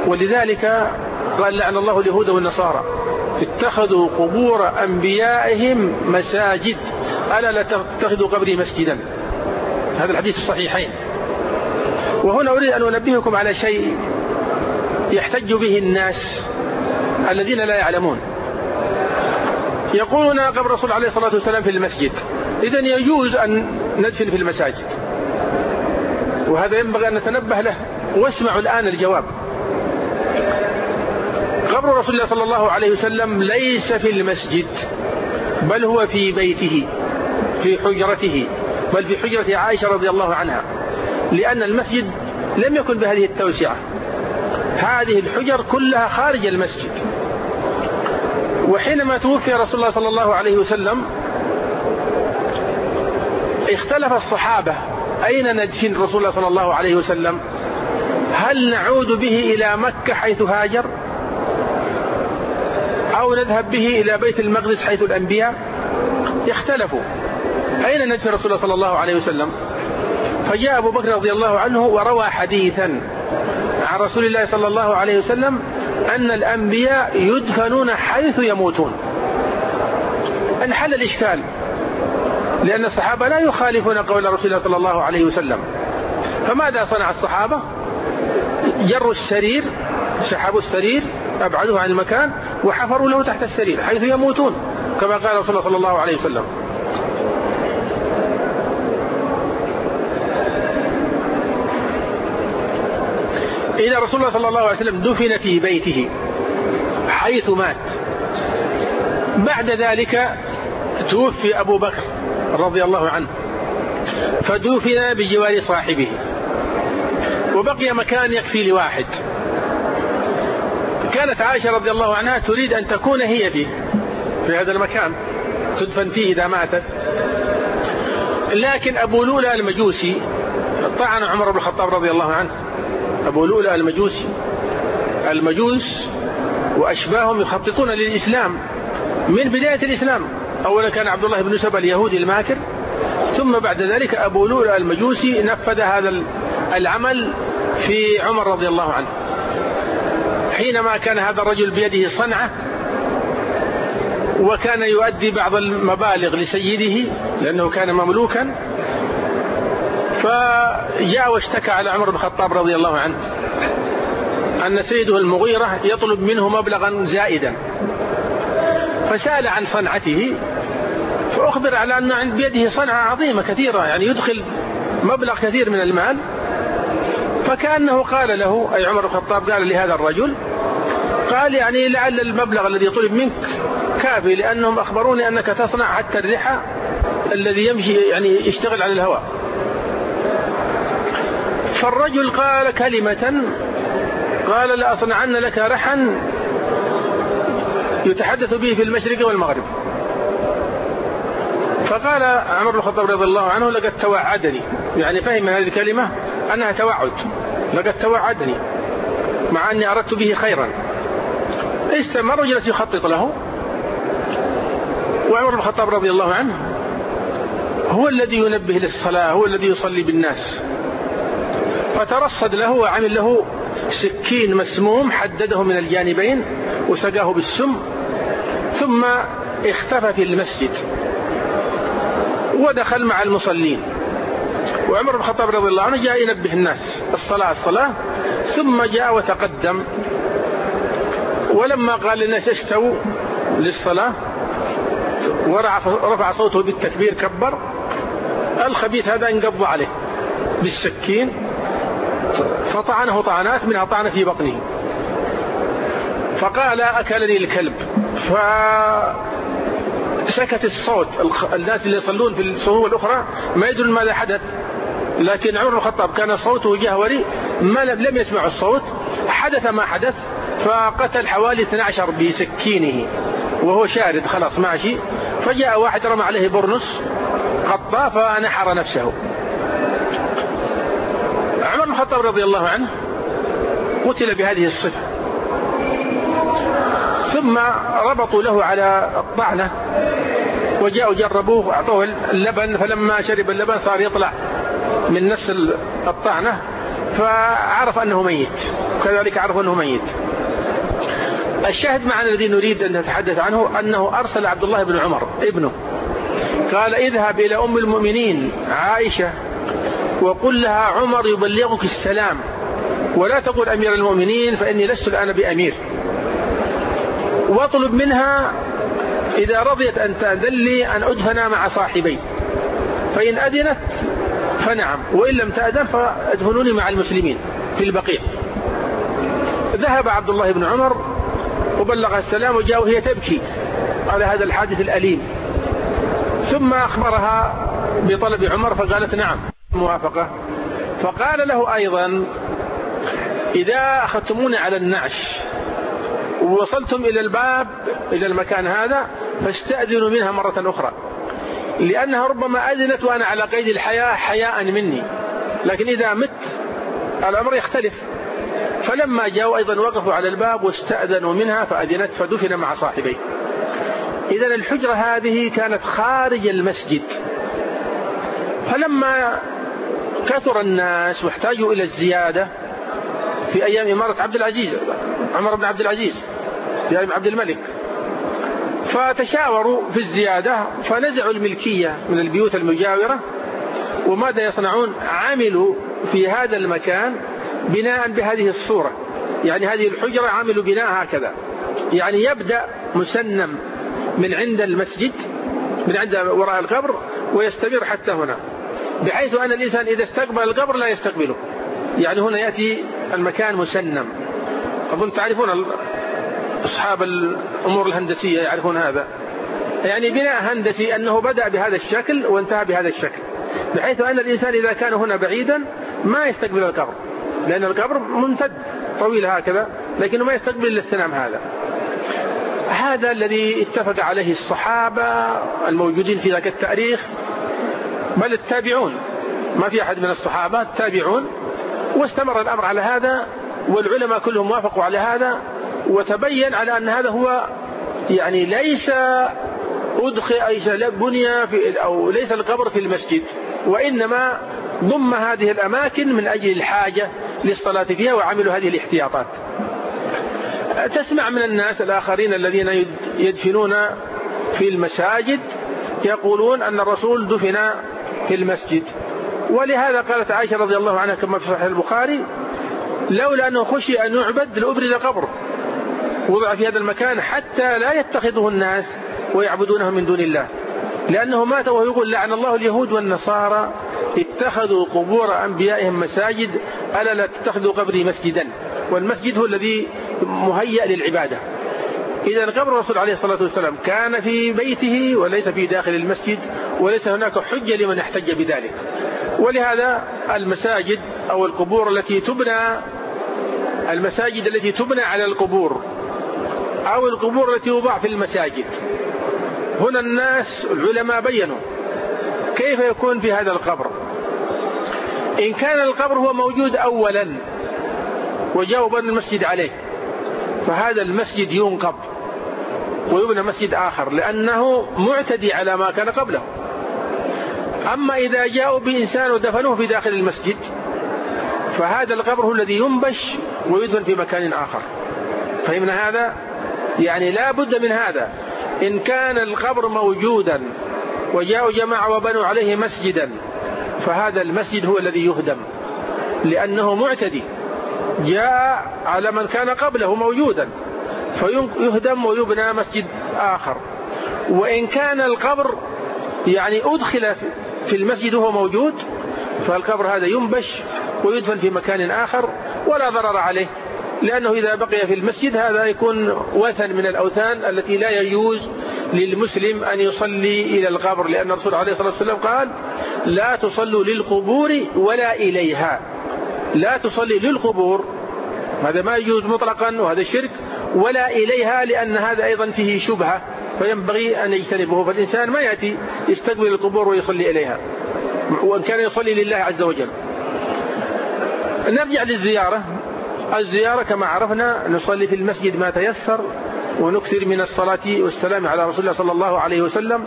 ولذلك قال لعن الله اليهود والنصارى اتخذوا قبور أنبيائهم مساجد ألا لا تتخذوا قبري مسجدا. هذا الحديث الصحيحين. وهنا أريد أن أنبهكم على شيء يحتج به الناس الذين لا يعلمون. يقولون قبر الرسول عليه الصلاة والسلام في المسجد، إذن يجوز أن ندفن في المساجد، وهذا ينبغي أن نتنبه له. واسمعوا الآن الجواب. قبر رسول الله صلى الله عليه وسلم ليس في المسجد، بل هو في بيته في حجرته، بل في حجرة عائشة رضي الله عنها، لأن المسجد لم يكن بهذه التوسعة. هذه الحجر كلها خارج المسجد. وحينما توفي رسول الله صلى الله عليه وسلم اختلف الصحابة أين ندفن رسول الله صلى الله عليه وسلم، هل نعود به إلى مكة حيث هاجر، أو نذهب به إلى بيت المقدس حيث الأنبياء؟ اختلفوا أين ندفن رسول الله صلى الله عليه وسلم. فجاء أبو بكر رضي الله عنه وروى حديثا عن رسول الله صلى الله عليه وسلم أن الأنبياء يدفنون حيث يموتون. انحل الإشكال، لأن الصحابة لا يخالفون قول رسول الله صلى الله عليه وسلم. فماذا صنع الصحابة؟ جروا السرير، سحبوا السرير، أبعدوه عن المكان، وحفروا له تحت السرير حيث يموتون، كما قال رسول الله صلى الله عليه وسلم. إذا رسول الله صلى الله عليه وسلم دفن في بيته حيث مات. بعد ذلك توفي أبو بكر رضي الله عنه، فدفن بجوار صاحبه، وبقي مكان يكفي لواحد. كانت عائشة رضي الله عنها تريد أن تكون هي في هذا المكان تدفن فيه إذا ماتت، لكن أبو لؤلؤ المجوسي طعن عمر بن الخطاب رضي الله عنه. أبو لؤلؤ المجوسي، المجوس وأشباههم يخططون للإسلام من بداية الإسلام. أولا كان عبد الله بن سبأ اليهودي الماكر، ثم بعد ذلك أبو لؤلؤ المجوسي نفذ هذا العمل في عمر رضي الله عنه، حينما كان هذا الرجل بيده صنعة، وكان يؤدي بعض المبالغ لسيده لأنه كان مملوكا. فجاء واشتكى على عمر بن الخطاب رضي الله عنه أن سيده المغيرة يطلب منه مبلغا زائدا، فسأل عن صنعته، فأخبر على أن بيده صنعة عظيمة كثيرة، يعني يدخل مبلغ كثير من المال. فكأنه قال له، أي عمر بن الخطاب قال لهذا الرجل، قال يعني لعل المبلغ الذي طلب منك كافي، لأنهم أخبروني أنك تصنع حتى الرحى الذي يمشي يعني يشتغل على الهواء. فالرجل قال كلمة، قال لأصنعن لك رحا يتحدث به في المشرق والمغرب. فقال عمر بن الخطاب رضي الله عنه لقد توعدني، يعني فهم هذه الكلمة أنها توعد، لقد توعدني مع أني أردت به خيرا. استمر وجلس يخطط له، وعمر بن الخطاب رضي الله عنه هو الذي ينبه للصلاة، هو الذي يصلي بالناس. فترصد له وعمل له سكين مسموم، حدده من الجانبين وسقاه بالسم، ثم اختفى في المسجد ودخل مع المصلين. وعمر بن الخطاب رضي الله عنه جاء ينبه الناس الصلاة، ثم جاء وتقدم، ولما قال للناس استووا للصلاة ورفع صوته بالتكبير كبر، الخبيث هذا انقض عليه بالسكين فطعنه طعنات، منها طعنة في بطنه، فقال أكلني الكلب. فسكت الصوت، الناس اللي يصلون في الصفوف الأخرى ما يدرون ماذا حدث، لكن عمر بن الخطاب كان صوته جهوري، لم يسمع الصوت. حدث ما حدث، فقتل حوالي 12 بسكينه وهو شارد خلاص ماشي. فجاء واحد رمى عليه برنس قطاه فنحر نفسه. عمر بن الخطاب رضي الله عنه قتل بهذه الصفة، ثم ربطوا له على الطعنة وجاءوا جربوه، أعطوه اللبن، فلما شرب اللبن صار يطلع من نفس الطعنة، فعرف أنه ميت، وكذلك عرف أنه ميت. الشاهد معنا الذي نريد أن نتحدث عنه أنه أرسل عبد الله بن عمر ابنه، قال اذهب إلى أم المؤمنين عائشة وقل لها عمر يبلغك السلام، ولا تقول أمير المؤمنين فإني لست الآن بأمير، واطلب منها إذا رضيت أن تأذن لي أن أدفن مع صاحبي، فإن أذنت فنعم، وإن لم تأذن فأدفنوني مع المسلمين في البقيع. ذهب عبد الله بن عمر وبلغ السلام، وجاء وهي تبكي على هذا الحادث الأليم، ثم أخبرها بطلب عمر فقالت نعم موافقة. فقال له أيضا إذا أخذتموني على النعش ووصلتم إلى الباب إلى المكان هذا فاستأذنوا منها مرة أخرى، لأنها ربما أذنت وأنا على قيد الحياة حياء مني، لكن إذا مت الأمر يختلف. فلما جاءوا أيضا وقفوا على الباب واستأذنوا منها فأذنت فدفن مع صاحبيه. إذا الحجرة هذه كانت خارج المسجد، فلما كثر الناس واحتاجوا إلى الزيادة في أيام إمارة عبد العزيز عمر بن عبد العزيز يا ابن عبد الملك، فتشاوروا في الزيادة فنزعوا الملكية من البيوت المجاورة. وماذا يصنعون؟ عملوا في هذا المكان بناء بهذه الصورة، يعني هذه الحجرة عملوا بناء هكذا، يعني يبدأ مسنم من عند المسجد من عند وراء القبر ويستمر حتى هنا، بحيث أن الإنسان إذا استقبل القبر لا يستقبله، يعني هنا يأتي المكان مسنم. أظن تعرفون أصحاب الأمور الهندسية يعرفون هذا، يعني بناء هندسي أنه بدأ بهذا الشكل وانتهى بهذا الشكل، بحيث أن الإنسان إذا كان هنا بعيدا ما يستقبل القبر، لأن القبر ممتد طويل هكذا، لكنه ما يستقبل إلا السنام هذا. هذا الذي اتفق عليه الصحابة الموجودين في ذاك التاريخ، بل التابعون، ما في أحد من الصحابة، التابعون، واستمر الأمر على هذا، والعلماء كلهم وافقوا على هذا، وتبين على أن هذا هو يعني ليس بني أو ليس القبر في المسجد، وإنما ضم هذه الأماكن من أجل الحاجة للصلاة فيها، وعملوا هذه الاحتياطات. تسمع من الناس الآخرين الذين يدفنون في المساجد يقولون أن الرسول دفن في المسجد، ولهذا قالت عائشة رضي الله عنها كما في صحيح البخاري لولا أنه خشي أن يعبد لأبرز قبر وضع في هذا المكان حتى لا يتخذه الناس ويعبدونه من دون الله، لأنه مات وهو يقول لعن الله اليهود والنصارى اتخذوا قبور أنبيائهم مساجد ألا لا تتخذوا قبري مسجدا، والمسجد هو الذي مهيأ للعبادة. إذا قبر الرسول عليه الصلاة والسلام كان في بيته وليس في داخل المسجد، وليس هناك حجة لمن يحتج بذلك. ولهذا المساجد أو القبور التي تبنى، المساجد التي تبنى على القبور أو القبور التي توضع في المساجد، هنا الناس العلماء بينوا كيف يكون في هذا القبر. إن كان القبر هو موجود أولا وجاءوا بنوا المسجد عليه، فهذا المسجد ينقض ويبنى مسجد آخر، لأنه معتدي على ما كان قبله. أما إذا جاءوا بإنسان ودفنوه في داخل المسجد، فهذا القبر هو الذي ينبش ويدفن في مكان آخر. فهمنا هذا؟ يعني لا بد من هذا. إن كان القبر موجودا وجاءوا جماعة وبنوا عليه مسجدا، فهذا المسجد هو الذي يهدم، لأنه معتدي جاء على من كان قبله موجودا، فيهدم ويبنى مسجد آخر. وإن كان القبر يعني أدخل في المسجد وهو موجود، فالقبر هذا ينبش ويدفن في مكان آخر ولا ضرر عليه، لأنه إذا بقي في المسجد هذا يكون وثن من الأوثان التي لا يجوز للمسلم أن يصلي إلى القبر، لأن الرسول عليه الصلاة والسلام قال لا تصلوا للقبور ولا إليها. لا تصلي للقبور هذا ما يجوز مطلقا وهذا الشرك، ولا إليها لأن هذا أيضا فيه شبهة فينبغي أن يجتنبه. فالإنسان ما يأتي يستقبل القبور ويصلي إليها، وإن كان يصلي لله عز وجل. نرجع للزيارة. الزيارة كما عرفنا نصلي في المسجد ما تيسر، ونكثر من الصلاة والسلام على رسول الله صلى الله عليه وسلم.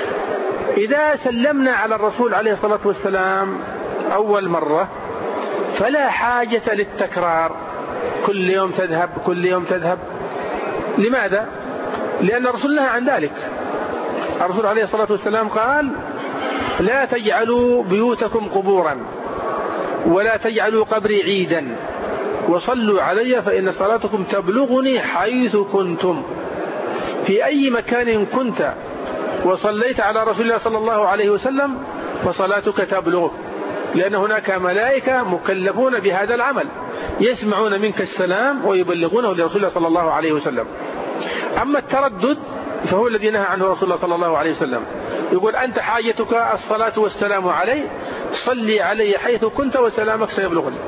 إذا سلمنا على الرسول عليه الصلاة والسلام أول مرة فلا حاجة للتكرار كل يوم تذهب كل يوم تذهب. لماذا؟ لأن الرسول نهى عن ذلك. الرسول عليه الصلاة والسلام قال: لا تجعلوا بيوتكم قبورا ولا تجعلوا قبري عيدا وصلوا علي فإن صلاتكم تبلغني حيث كنتم. في أي مكان كنت وصليت على رسول الله صلى الله عليه وسلم فصلاتك تبلغك، لأن هناك ملائكة مكلفون بهذا العمل يسمعون منك السلام ويبلغونه لرسول الله صلى الله عليه وسلم. أما التردد فهو الذي نهى عنه رسول الله صلى الله عليه وسلم، يقول: أنت حاجتك الصلاة والسلام علي، صلي علي حيث كنت وسلامك سيبلغني.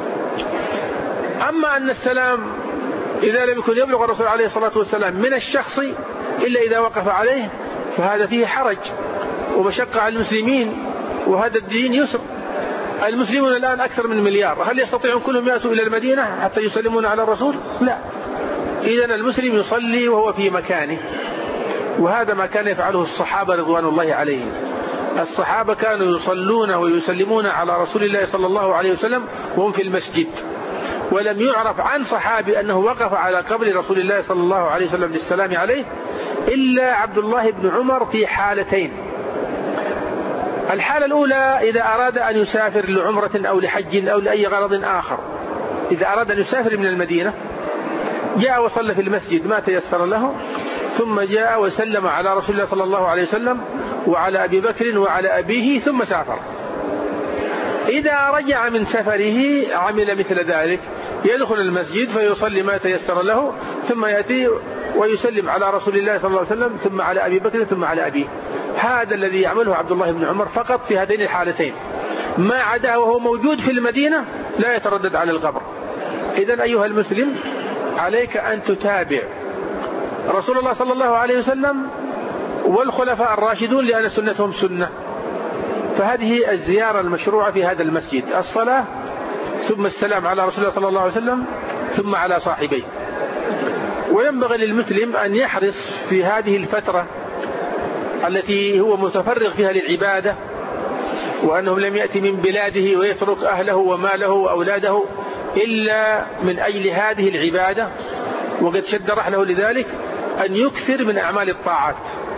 أما أن السلام إذا لم يكن يبلغ الرسول عليه الصلاة والسلام من الشخص إلا إذا وقف عليه فهذا فيه حرج ومشقة على المسلمين، وهذا الدين يسر. المسلمون الآن أكثر من مليار، هل يستطيعون كلهم يأتوا إلى المدينة حتى يسلمون على الرسول؟ لا. إذن المسلم يصلي وهو في مكانه، وهذا ما كان يفعله الصحابة رضوان الله عليهم. الصحابة كانوا يصلون ويسلمون على رسول الله صلى الله عليه وسلم وهم في المسجد، ولم يعرف عن صحابي أنه وقف على قبر رسول الله صلى الله عليه وسلم للسلام عليه إلا عبد الله بن عمر في حالتين. الحالة الأولى إذا أراد أن يسافر لعمرة أو لحج أو لأي غرض آخر، إذا أراد أن يسافر من المدينة جاء وصلى في المسجد ما تيسر له، ثم جاء وسلم على رسول الله صلى الله عليه وسلم وعلى أبي بكر وعلى أبيه ثم سافر. إذا رجع من سفره عمل مثل ذلك، يدخل المسجد فيصلي ما تيسر له ثم يأتي ويسلم على رسول الله صلى الله عليه وسلم ثم على أبي بكر ثم على أبيه. هذا الذي يعمله عبد الله بن عمر فقط في هذين الحالتين، ما عدا وهو موجود في المدينة لا يتردد على القبر. إذن أيها المسلم عليك أن تتابع رسول الله صلى الله عليه وسلم والخلفاء الراشدون لأن سنتهم سنة. فهذه الزيارة المشروعة في هذا المسجد، الصلاة ثم السلام على رسول الله صلى الله عليه وسلم ثم على صاحبيه. وينبغي للمسلم أن يحرص في هذه الفترة التي هو متفرغ فيها للعبادة، وأنه لم يأتي من بلاده ويترك أهله وماله وأولاده إلا من أجل هذه العبادة، وقد شد رحله لذلك، أن يكثر من أعمال الطاعات،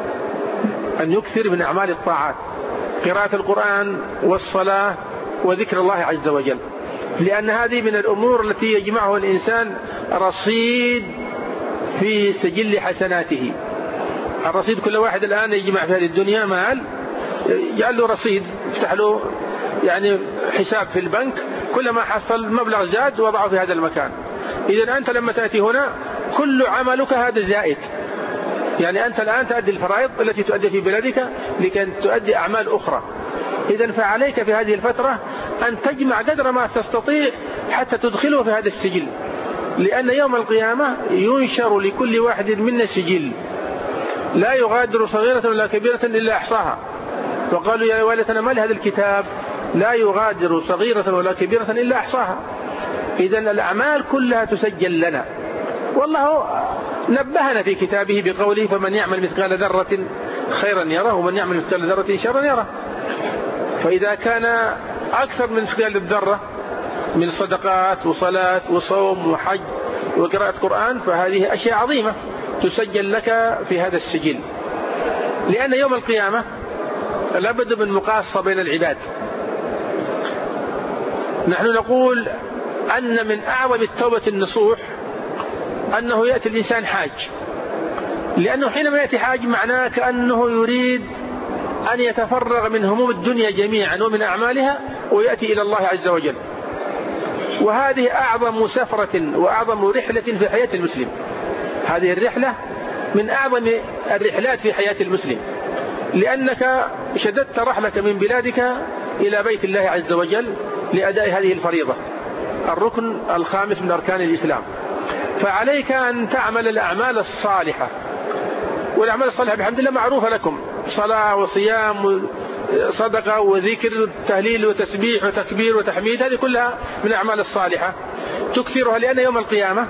أن يكثر من أعمال الطاعات، قراءة القرآن والصلاة وذكر الله عز وجل، لأن هذه من الأمور التي يجمعها الإنسان رصيد في سجل حسناته. الرصيد كل واحد الآن يجمع في هذه الدنيا مال، يجعل له رصيد، يفتح له يعني حساب في البنك، كلما حصل مبلغ زاد وضعه في هذا المكان. إذن أنت لما تأتي هنا كل عملك هذا زائد، يعني أنت الآن تؤدي الفرائض التي تؤدي في بلدك لكي تؤدي أعمال أخرى. إذن فعليك في هذه الفترة أن تجمع قدر ما تستطيع حتى تدخله في هذا السجل، لأن يوم القيامة ينشر لكل واحد منا سجل لا يغادر صغيرة ولا كبيرة إلا أحصاها، وقالوا يا ويلتنا ما لهذا الكتاب لا يغادر صغيرة ولا كبيرة إلا أحصاها. إذن الأعمال كلها تسجل لنا، والله نبهنا في كتابه بقوله: فمن يعمل مثقال ذرة خيرا يره ومن يعمل مثقال ذرة شرا يره. فإذا كان أكثر من مثقال الذرة من صدقات وصلاة وصوم وحج وقراءة قرآن فهذه أشياء عظيمة تسجل لك في هذا السجل، لأن يوم القيامة لابد من مقاصة بين العباد. نحن نقول أن من أعظم التوبة النصوح أنه يأتي الإنسان حاج، لأنه حينما يأتي حاج معناه كأنه يريد أن يتفرغ من هموم الدنيا جميعا ومن أعمالها ويأتي إلى الله عز وجل. وهذه أعظم سفرة وأعظم رحلة في حياة المسلم. هذه الرحلة من أعظم الرحلات في حياة المسلم، لأنك شددت رحلك من بلادك إلى بيت الله عز وجل لأداء هذه الفريضة، الركن الخامس من أركان الإسلام. فعليك أن تعمل الأعمال الصالحة، والأعمال الصالحة بحمد الله معروفة لكم، صلاة وصيام صدقة وذكر وتهليل وتسبيح وتكبير وتحميد، هذه كلها من الأعمال الصالحة تكثرها، لأن يوم القيامة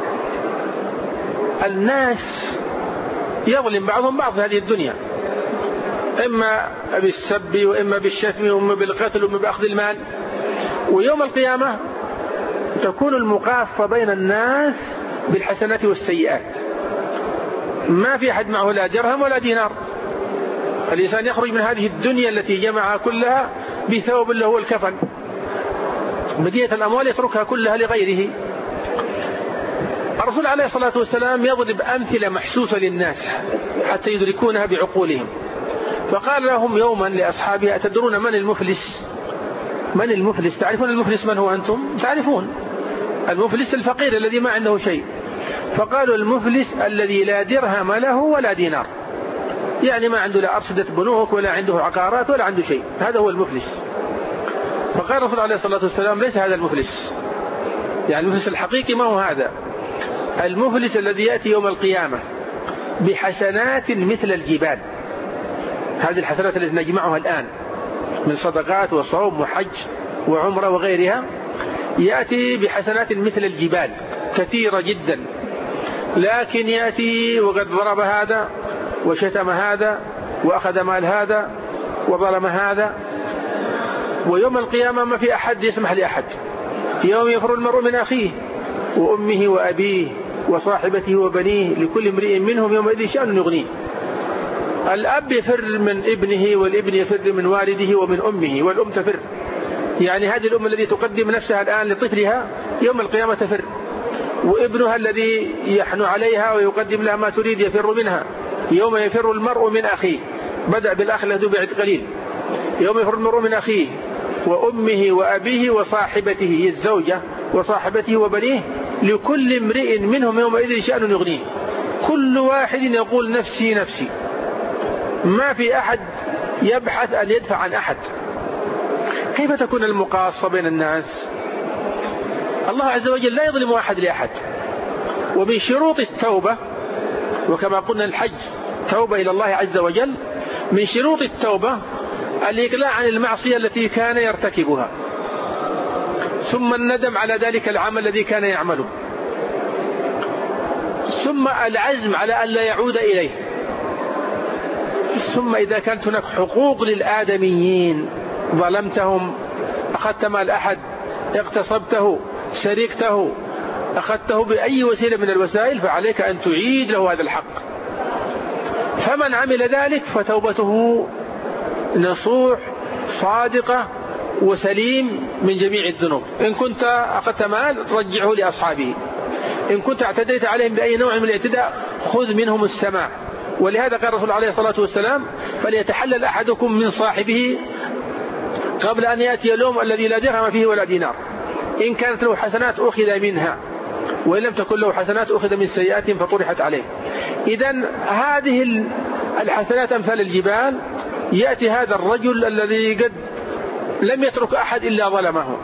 الناس يظلم بعضهم بعض في هذه الدنيا، إما بالسب وإما بالشتم وإما بالقتل وإما بأخذ المال. ويوم القيامة تكون المقاصة بين الناس بالحسنات والسيئات، ما في أحد معه لا درهم ولا دينار. الإنسان يخرج من هذه الدنيا التي جمعها كلها بثوب اللي هو الكفن، بقية الأموال يتركها كلها لغيره. الرسول عليه الصلاة والسلام يضرب أمثلة محسوسة للناس حتى يدركونها بعقولهم، فقال لهم يوما لأصحابه: أتدرون من المفلس؟ من المفلس؟ تعرفون المفلس من هو أنتم؟ تعرفون المفلس الفقير الذي ما عنده شيء. فقالوا: المفلس الذي لا درهم له ولا دينار، يعني ما عنده لا أرصدة بنوك ولا عنده عقارات ولا عنده شيء، هذا هو المفلس. فقال الرسول عليه الصلاة والسلام: ليس هذا المفلس، يعني المفلس الحقيقي ما هو هذا. المفلس الذي يأتي يوم القيامة بحسنات مثل الجبال، هذه الحسنات التي نجمعها الآن من صدقات وصوم وحج وعمرة وغيرها، يأتي بحسنات مثل الجبال كثيرة جدا، لكن يأتي وقد ضرب هذا وشتم هذا وأخذ مال هذا وظلم هذا. ويوم القيامة ما في أحد يسمح لأحد. يوم يفر المرء من أخيه وأمه وأبيه وصاحبته وبنيه لكل امرئ منهم يومئذ شأن يغنيه. الأب يفر من ابنه، والابن يفر من والده ومن أمه، والأم تفر، يعني هذه الأم التي تقدم نفسها الآن لطفلها يوم القيامة تفر، وابنها الذي يحن عليها ويقدم لها ما تريد يفر منها. يوم يفر المرء من أخيه، بدأ بالأخ له بعد قليل. يوم يفر المرء من أخيه وأمه وأبيه وصاحبته هي الزوجة وصاحبته وبنيه لكل امرئ منهم يومئذ شأن يغنيه. كل واحد يقول نفسي نفسي، ما في أحد يبحث أن يدفع عن أحد. كيف تكون المقاصة بين الناس؟ الله عز وجل لا يظلم أحد لأحد. ومن شروط التوبة، وكما قلنا الحج توبة إلى الله عز وجل، من شروط التوبة الإقلاع عن المعصية التي كان يرتكبها، ثم الندم على ذلك العمل الذي كان يعمله، ثم العزم على أن لا يعود إليه، ثم إذا كانت هناك حقوق للآدميين ظلمتهم، أخذت مال أحد، اغتصبته، سرقته، أخذته بأي وسيلة من الوسائل، فعليك أن تعيد له هذا الحق. فمن عمل ذلك فتوبته نصوح صادقة وسليم من جميع الذنوب. إن كنت أخذت مال رجعه لأصحابه، إن كنت اعتديت عليهم بأي نوع من الاعتداء خذ منهم السماع. ولهذا قال الرسول عليه الصلاة والسلام: فليتحلل أحدكم من صاحبه قبل أن يأتي اليوم الذي لا درهم فيه ولا دينار. إن كانت له حسنات أخذ منها، وإن لم تكن له حسنات أخذ من سيئات فطرحت عليه. إذن هذه الحسنات أمثال الجبال. يأتي هذا الرجل الذي قد لم يترك أحد إلا ظلمه،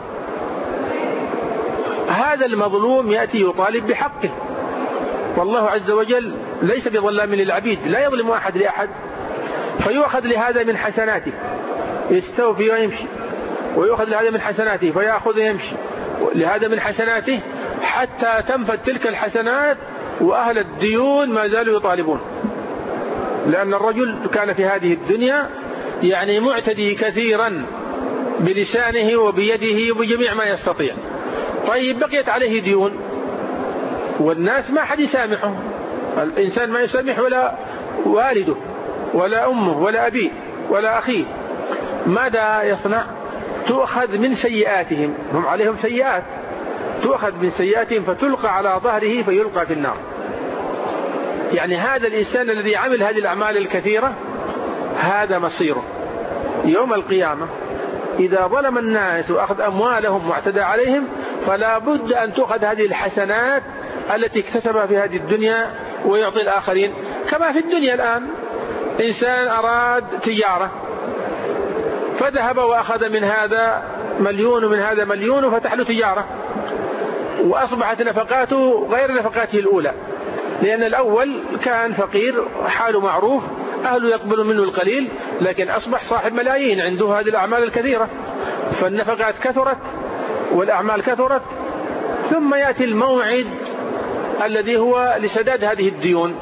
هذا المظلوم يأتي يطالب بحقه، والله عز وجل ليس بظلام للعبيد، لا يظلم أحد لأحد. فيؤخذ لهذا من حسناته يستوفي ويمشي، ويؤخذ لهذا من حسناته فيأخذ ويمشي لهذا من حسناته، حتى تنفذ تلك الحسنات وأهل الديون ما زالوا يطالبون. لأن الرجل كان في هذه الدنيا يعني معتدي كثيرا بلسانه وبيده وبجميع ما يستطيع. طيب بقيت عليه ديون، والناس ما حد يسامحه، الإنسان ما يسامح ولا والده ولا أمه ولا أبيه ولا أخيه. ماذا يصنع؟ تؤخذ من سيئاتهم، هم عليهم سيئات، تؤخذ من سيئاتهم فتلقى على ظهره فيلقى في النار. يعني هذا الإنسان الذي عمل هذه الأعمال الكثيرة هذا مصيره يوم القيامة. إذا ظلم الناس وأخذ أموالهم واعتدى عليهم فلا بد أن تؤخذ هذه الحسنات التي اكتسبها في هذه الدنيا ويعطي الآخرين. كما في الدنيا الآن إنسان أراد تجارة فذهب وأخذ من هذا مليون ومن هذا مليون وفتح له تجارة، وأصبحت نفقاته غير نفقاته الأولى، لأن الأول كان فقير حاله معروف أهله يقبل منه القليل، لكن أصبح صاحب ملايين عنده هذه الأعمال الكثيرة، فالنفقات كثرت والأعمال كثرت. ثم يأتي الموعد الذي هو لسداد هذه الديون،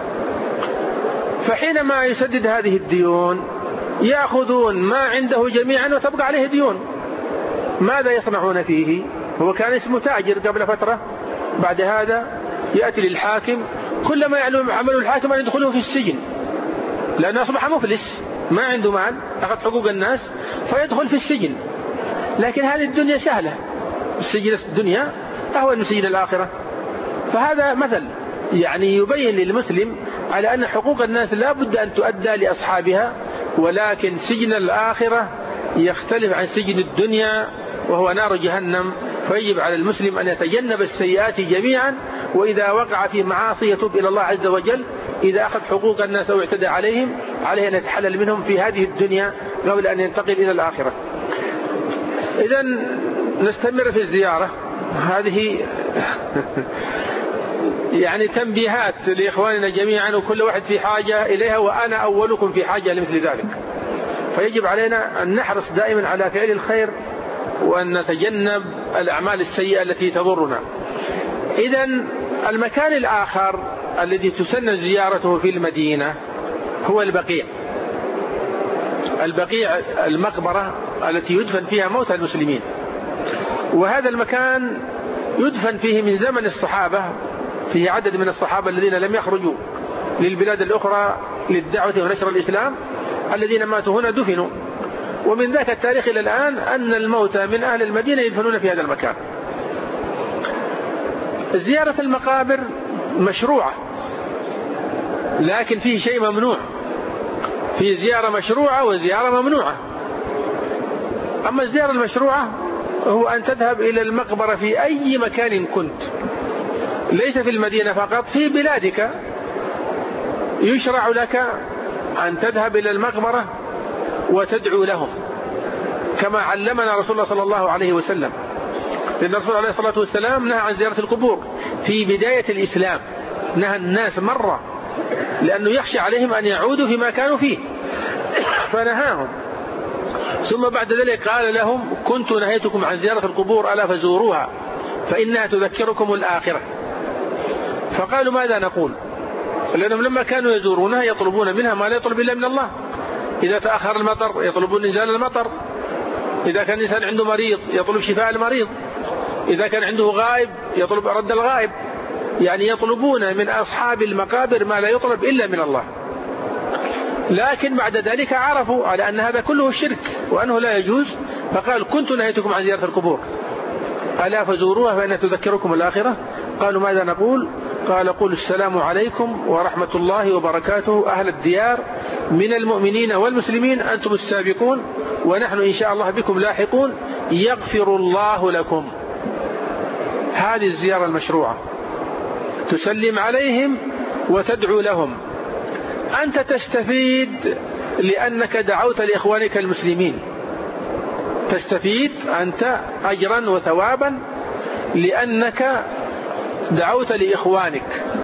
فحينما يسدد هذه الديون يأخذون ما عنده جميعا وتبقى عليه ديون. ماذا يصنعون فيه؟ هو كان اسمه تاجر قبل فترة، بعد هذا يأتي للحاكم، كلما عملوا الحاكم أن يدخلوا في السجن، لأنه أصبح مفلس ما عنده مال، أخذ حقوق الناس فيدخل في السجن. لكن هذه الدنيا سهلة، السجن الدنيا أهون من سجن الآخرة. فهذا مثل يعني يبين للمسلم على أن حقوق الناس لا بد أن تؤدى لأصحابها، ولكن سجن الآخرة يختلف عن سجن الدنيا وهو نار جهنم. فيجب على المسلم أن يتجنب السيئات جميعا، وإذا وقع في معاصي يتوب إلى الله عز وجل. إذا أخذ حقوق الناس أو اعتدى عليهم عليه أن يتحلل منهم في هذه الدنيا قبل أن ينتقل إلى الآخرة. إذن نستمر في الزيارة هذه يعني تنبيهات لإخواننا جميعا، وكل واحد في حاجة إليها، وأنا أولكم في حاجة لمثل ذلك. فيجب علينا أن نحرص دائما على فعل الخير، وأن نتجنب الأعمال السيئة التي تضرنا. إذن المكان الآخر الذي تسن زيارته في المدينة هو البقيع. البقيع المقبرة التي يدفن فيها موتى المسلمين، وهذا المكان يدفن فيه من زمن الصحابة، فيه عدد من الصحابة الذين لم يخرجوا للبلاد الأخرى للدعوة ونشر الإسلام، الذين ماتوا هنا دفنوا. ومن ذاك التاريخ إلى الآن أن الموتى من أهل المدينة يدفنون في هذا المكان. زيارة المقابر مشروعة، لكن فيه شيء ممنوع، في زيارة مشروعة وزيارة ممنوعة. أما الزيارة المشروعة هو أن تذهب إلى المقبرة في أي مكان كنت، ليس في المدينة فقط، في بلادك يشرع لك أن تذهب إلى المقبرة وتدعو لهم، كما علمنا رسول الله صلى الله عليه وسلم. لأن الرسول عليه الصلاة والسلام نهى عن زيارة القبور في بداية الإسلام، نهى الناس مرة لأنه يخشى عليهم أن يعودوا فيما كانوا فيه فنهاهم. ثم بعد ذلك قال لهم: كنت نهيتكم عن زيارة القبور ألا فزوروها فإنها تذكركم الآخرة. فقالوا: ماذا نقول؟ لأنهم لما كانوا يزورونها يطلبون منها ما لا يطلب إلا من الله. إذا تأخر المطر يطلبون إنزال المطر، إذا كان الإنسان عنده مريض يطلب شفاء المريض، إذا كان عنده غائب يطلب رد الغائب. يعني يطلبون من أصحاب المقابر ما لا يطلب إلا من الله. لكن بعد ذلك عرفوا على أن هذا كله الشرك وأنه لا يجوز، فقال: كنت نهيتكم عن زيارة القبور ألا فزوروها فإنها تذكركم الآخرة. قالوا: ماذا نقول؟ قال: قولوا السلام عليكم ورحمة الله وبركاته أهل الديار من المؤمنين والمسلمين، أنتم السابقون ونحن إن شاء الله بكم لاحقون، يغفر الله لكم. هذه الزيارة المشروعة، تسلم عليهم وتدعو لهم. أنت تستفيد لأنك دعوت لإخوانك المسلمين، تستفيد أنت أجرا وثوابا لأنك دعوت لإخوانك